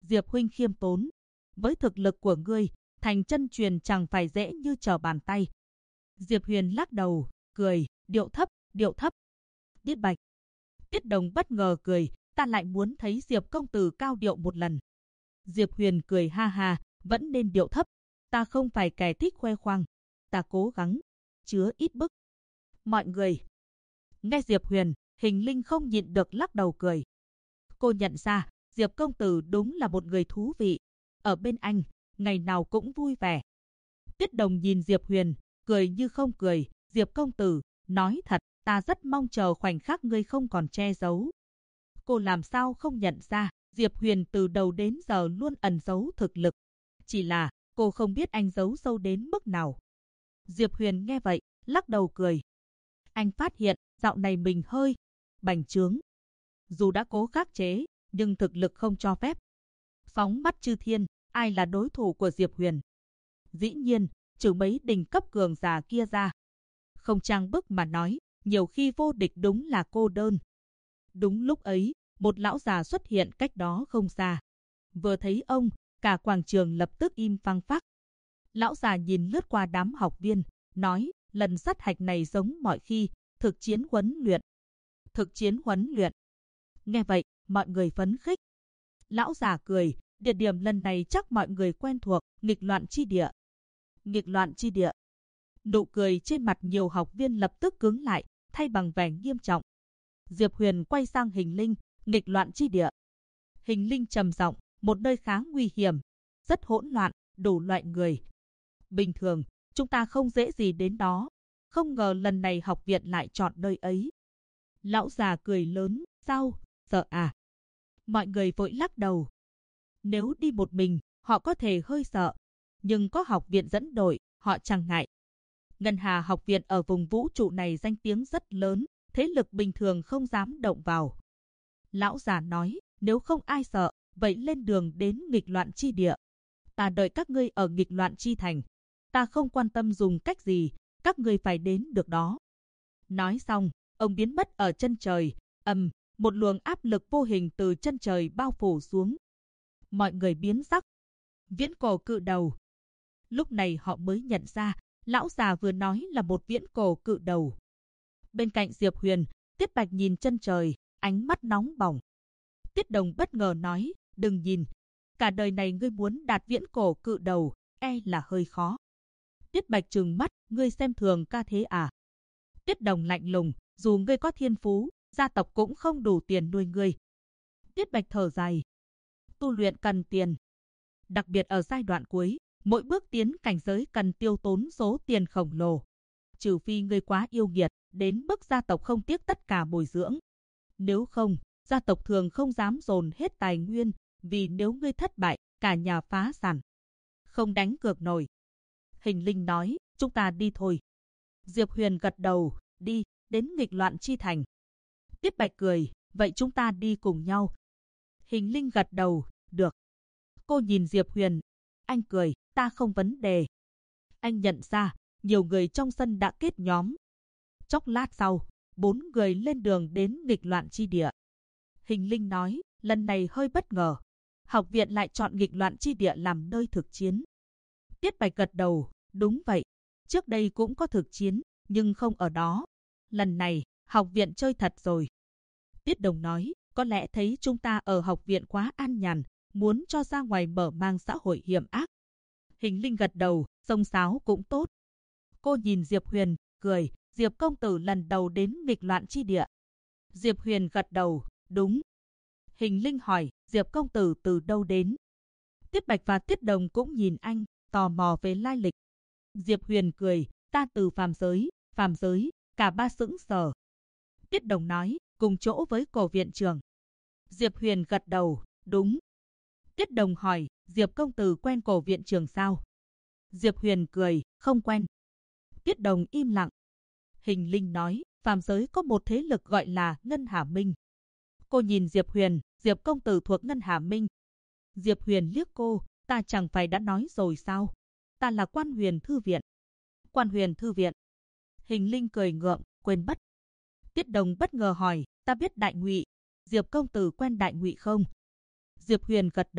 S1: Diệp huynh khiêm tốn. Với thực lực của ngươi, thành chân truyền chẳng phải dễ như trở bàn tay. Diệp Huyền lắc đầu, cười, điệu thấp, điệu thấp. Tiết Bạch. Tiết Đồng bất ngờ cười, ta lại muốn thấy Diệp công tử cao điệu một lần. Diệp Huyền cười ha ha, vẫn nên điệu thấp. Ta không phải kẻ thích khoe khoang. Ta cố gắng, chứa ít bức. Mọi người. Nghe Diệp Huyền, Hình Linh không nhịn được lắc đầu cười. Cô nhận ra, Diệp công tử đúng là một người thú vị. Ở bên anh, ngày nào cũng vui vẻ. Tiết Đồng nhìn Diệp Huyền, cười như không cười. Diệp công tử, nói thật, ta rất mong chờ khoảnh khắc ngươi không còn che giấu. Cô làm sao không nhận ra, Diệp Huyền từ đầu đến giờ luôn ẩn giấu thực lực. Chỉ là, cô không biết anh giấu sâu đến mức nào. Diệp Huyền nghe vậy, lắc đầu cười. Anh phát hiện, dạo này mình hơi bành trướng. Dù đã cố khắc chế, nhưng thực lực không cho phép. Phóng mắt chư thiên, ai là đối thủ của Diệp Huyền? Dĩ nhiên, trừ mấy đỉnh cấp cường giả kia ra. Không trang bức mà nói, nhiều khi vô địch đúng là cô đơn. Đúng lúc ấy, một lão già xuất hiện cách đó không xa. Vừa thấy ông, cả quảng trường lập tức im phăng phắc. Lão già nhìn lướt qua đám học viên, nói, lần sát hạch này giống mọi khi, thực chiến huấn luyện. Thực chiến huấn luyện. Nghe vậy, mọi người phấn khích. Lão già cười, địa điểm lần này chắc mọi người quen thuộc, nghịch loạn chi địa. Nghịch loạn chi địa. Nụ cười trên mặt nhiều học viên lập tức cứng lại, thay bằng vẻ nghiêm trọng. Diệp Huyền quay sang Hình Linh, nghịch loạn chi địa. Hình Linh trầm giọng, một nơi khá nguy hiểm, rất hỗn loạn, đủ loại người. Bình thường, chúng ta không dễ gì đến đó. Không ngờ lần này học viện lại chọn nơi ấy. Lão già cười lớn, sao, sợ à? Mọi người vội lắc đầu. Nếu đi một mình, họ có thể hơi sợ. Nhưng có học viện dẫn đội, họ chẳng ngại. Ngân Hà học viện ở vùng vũ trụ này danh tiếng rất lớn, thế lực bình thường không dám động vào. Lão già nói, nếu không ai sợ, vậy lên đường đến nghịch loạn chi địa. Ta đợi các ngươi ở nghịch loạn chi thành. Ta không quan tâm dùng cách gì, các ngươi phải đến được đó. Nói xong, ông biến mất ở chân trời, một luồng áp lực vô hình từ chân trời bao phủ xuống. Mọi người biến sắc. Viễn cổ cự đầu. Lúc này họ mới nhận ra, lão già vừa nói là một viễn cổ cự đầu. Bên cạnh Diệp Huyền, Tiết Bạch nhìn chân trời, ánh mắt nóng bỏng. Tiết Đồng bất ngờ nói, đừng nhìn. Cả đời này ngươi muốn đạt viễn cổ cự đầu, e là hơi khó. Tiết Bạch trừng mắt, ngươi xem thường ca thế à? Tiết Đồng lạnh lùng, dù ngươi có thiên phú, gia tộc cũng không đủ tiền nuôi ngươi. Tiết Bạch thở dài. Tu luyện cần tiền. Đặc biệt ở giai đoạn cuối, mỗi bước tiến cảnh giới cần tiêu tốn số tiền khổng lồ. Trừ phi ngươi quá yêu nghiệt, đến mức gia tộc không tiếc tất cả bồi dưỡng. Nếu không, gia tộc thường không dám dồn hết tài nguyên, vì nếu ngươi thất bại, cả nhà phá sản. Không đánh cược nổi. Hình Linh nói, chúng ta đi thôi. Diệp Huyền gật đầu, đi, đến nghịch loạn chi thành. Tiết Bạch cười, vậy chúng ta đi cùng nhau. Hình Linh gật đầu, được. Cô nhìn Diệp Huyền, anh cười, ta không vấn đề. Anh nhận ra, nhiều người trong sân đã kết nhóm. Chốc lát sau, 4 người lên đường đến nghịch loạn chi địa. Hình Linh nói, lần này hơi bất ngờ. Học viện lại chọn nghịch loạn chi địa làm nơi thực chiến. Tiết Bạch gật đầu, đúng vậy. Trước đây cũng có thực chiến, nhưng không ở đó. Lần này, học viện chơi thật rồi. Tiết Đồng nói, có lẽ thấy chúng ta ở học viện quá an nhàn, muốn cho ra ngoài mở mang xã hội hiểm ác. Hình Linh gật đầu, xông xáo cũng tốt. Cô nhìn Diệp Huyền, cười, Diệp công tử lần đầu đến nghịch loạn chi địa. Diệp Huyền gật đầu, đúng. Hình Linh hỏi, Diệp công tử từ đâu đến? Tiết Bạch và Tiết Đồng cũng nhìn anh, tò mò về lai lịch. Diệp Huyền cười, ta từ phàm giới, cả ba sững sờ. Tiết Đồng nói, cùng chỗ với cổ viện trưởng. Diệp Huyền gật đầu, đúng. Tiết Đồng hỏi, Diệp công tử quen cổ viện trưởng sao? Diệp Huyền cười, không quen. Tiết Đồng im lặng. Hình Linh nói, phàm giới có một thế lực gọi là Ngân Hà Minh. Cô nhìn Diệp Huyền, Diệp công tử thuộc Ngân Hà Minh. Diệp Huyền liếc cô, ta chẳng phải đã nói rồi sao? Ta là Quan Huyền Thư Viện. Quan Huyền Thư Viện. Hình Linh cười ngượng, quên mất. Tiết Đồng bất ngờ hỏi, ta biết Đại Ngụy. Diệp công tử quen Đại Ngụy không? Diệp Huyền gật đầu,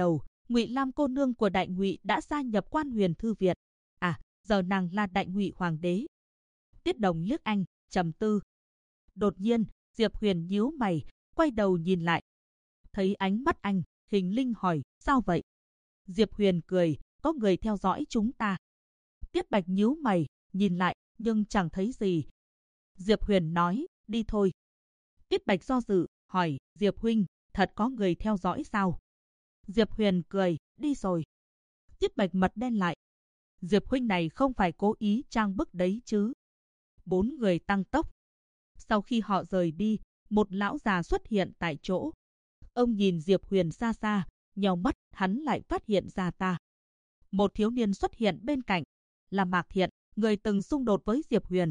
S1: Ngụy Lam cô nương của Đại Ngụy đã gia nhập Quan Huyền Thư viện. À, giờ nàng là Đại Ngụy hoàng đế. Tiết Đồng liếc anh, trầm tư. Đột nhiên, Diệp Huyền nhíu mày, quay đầu nhìn lại. Thấy ánh mắt anh, Hình Linh hỏi, sao vậy? Diệp Huyền cười, có người theo dõi chúng ta. Tiết Bạch nhíu mày, nhìn lại, nhưng chẳng thấy gì. Diệp Huyền nói, đi thôi. Tiết Bạch do dự, hỏi, Diệp huynh, thật có người theo dõi sao? Diệp Huyền cười, đi rồi. Tiết Bạch mặt đen lại. Diệp huynh này không phải cố ý trang bức đấy chứ? 4 người tăng tốc. Sau khi họ rời đi, một lão già xuất hiện tại chỗ. Ông nhìn Diệp Huyền xa xa, nheo mắt, hắn lại phát hiện ra ta. Một thiếu niên xuất hiện bên cạnh, là Mạc Thiện, người từng xung đột với Diệp Huyền.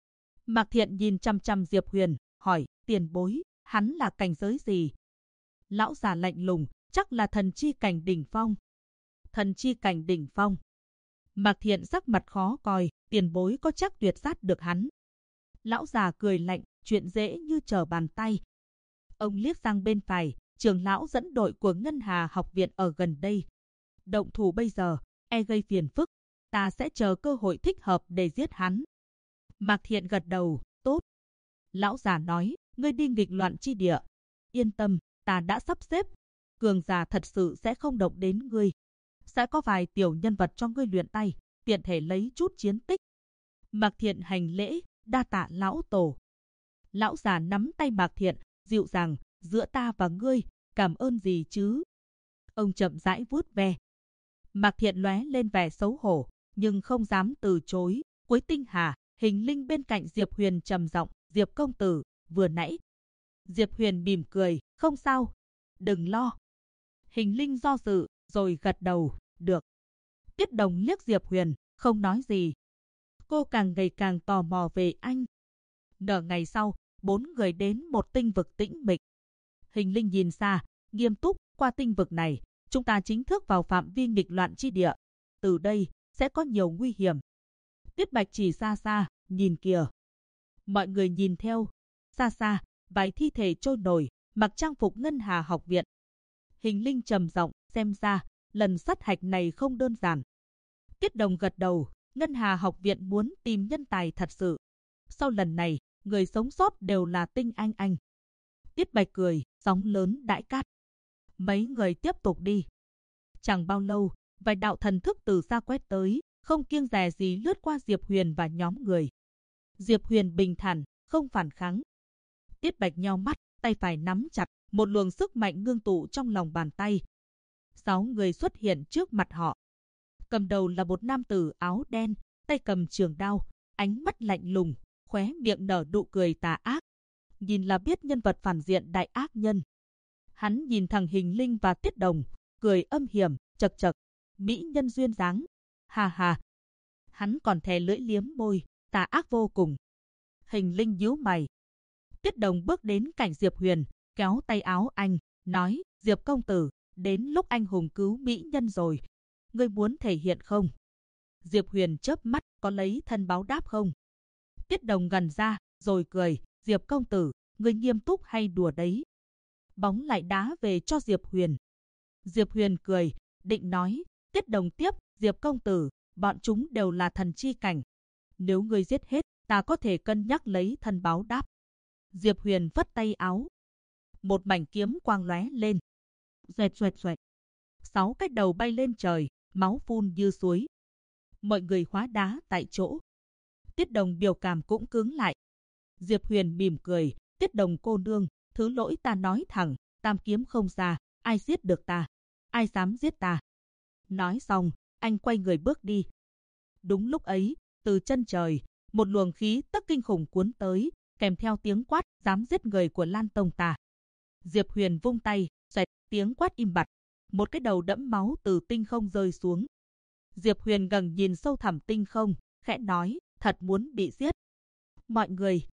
S1: Mạc Thiện nhìn chăm chăm Diệp Huyền, hỏi, tiền bối, hắn là cảnh giới gì? Lão già lạnh lùng, chắc là thần chi cảnh đỉnh phong. Thần chi cảnh đỉnh phong. Mạc Thiện sắc mặt khó coi, tiền bối có chắc tuyệt sát được hắn? Lão già cười lạnh, chuyện dễ như trở bàn tay. Ông liếc sang bên phải, trưởng lão dẫn đội của Ngân Hà học viện ở gần đây. Động thủ bây giờ, e gây phiền phức, ta sẽ chờ cơ hội thích hợp để giết hắn. Mạc Thiện gật đầu, tốt. Lão già nói, ngươi đi nghịch loạn chi địa. Yên tâm, ta đã sắp xếp. Cường giả thật sự sẽ không động đến ngươi. Sẽ có vài tiểu nhân vật cho ngươi luyện tay, tiện thể lấy chút chiến tích. Mạc Thiện hành lễ, đa tạ lão tổ. Lão già nắm tay Mạc Thiện, dịu dàng, giữa ta và ngươi, cảm ơn gì chứ? Ông chậm rãi vuốt ve. Mạc Thiện lóe lên vẻ xấu hổ, nhưng không dám từ chối. Cuối tinh hà, Hình Linh bên cạnh Diệp Huyền trầm giọng, Diệp công tử, vừa nãy. Diệp Huyền mỉm cười, không sao, đừng lo. Hình Linh do dự, rồi gật đầu, được. Tiết Đồng liếc Diệp Huyền, không nói gì. Cô càng ngày càng tò mò về anh. Nửa ngày sau, 4 người đến một tinh vực tĩnh mịch. Hình Linh nhìn xa, nghiêm túc, qua tinh vực này, chúng ta chính thức vào phạm vi nghịch loạn chi địa. Từ đây, sẽ có nhiều nguy hiểm. Tiết Bạch chỉ xa xa, nhìn kìa. Mọi người nhìn theo. Xa xa, vài thi thể trôi nổi, mặc trang phục Ngân Hà học viện. Hình Linh trầm giọng, xem ra, lần sát hạch này không đơn giản. Tiết Đồng gật đầu, Ngân Hà học viện muốn tìm nhân tài thật sự. Sau lần này, người sống sót đều là tinh anh. Tiết Bạch cười, sóng lớn đại cát. Mấy người tiếp tục đi. Chẳng bao lâu, vài đạo thần thức từ xa quét tới, không kiêng dè gì lướt qua Diệp Huyền và nhóm người. Diệp Huyền bình thản, không phản kháng. Tiết Bạch nheo mắt, tay phải nắm chặt, một luồng sức mạnh ngưng tụ trong lòng bàn tay. 6 người xuất hiện trước mặt họ. Cầm đầu là một nam tử áo đen, tay cầm trường đao, ánh mắt lạnh lùng, khóe miệng nở nụ cười tà ác. Nhìn là biết nhân vật phản diện đại ác nhân. Hắn nhìn thằng Hình Linh và Tiết Đồng, cười âm hiểm, chậc chậc, mỹ nhân duyên dáng. Hà hà. Hắn còn thè lưỡi liếm môi, tà ác vô cùng. Hình Linh nhíu mày. Tiết Đồng bước đến cạnh Diệp Huyền, kéo tay áo anh, nói, Diệp công tử, đến lúc anh hùng cứu mỹ nhân rồi. Ngươi muốn thể hiện không? Diệp Huyền chớp mắt, có lấy thân báo đáp không? Tiết Đồng gần ra, rồi cười, Diệp công tử, ngươi nghiêm túc hay đùa đấy? Bóng lại đá về cho Diệp Huyền. Diệp Huyền cười, định nói, Tiết Đồng tiếp, Diệp công tử, bọn chúng đều là thần chi cảnh. Nếu ngươi giết hết, ta có thể cân nhắc lấy thân báo đáp. Diệp Huyền vất tay áo. Một mảnh kiếm quang lóe lên. Xoẹt xoẹt xoẹt. 6 cái đầu bay lên trời, máu phun như suối. Mọi người hóa đá tại chỗ. Tiết Đồng biểu cảm cũng cứng lại. Diệp Huyền mỉm cười, Tiết Đồng cô nương, thứ lỗi ta nói thẳng, tam kiếm không ra, ai giết được ta? Ai dám giết ta? Nói xong, anh quay người bước đi. Đúng lúc ấy, từ chân trời, một luồng khí tức kinh khủng cuốn tới, kèm theo tiếng quát, dám giết người của Lan Tông ta. Diệp Huyền vung tay, xoẹt, tiếng quát im bặt. Một cái đầu đẫm máu từ tinh không rơi xuống. Diệp Huyền gần nhìn sâu thẳm tinh không, khẽ nói, thật muốn bị giết. Mọi người,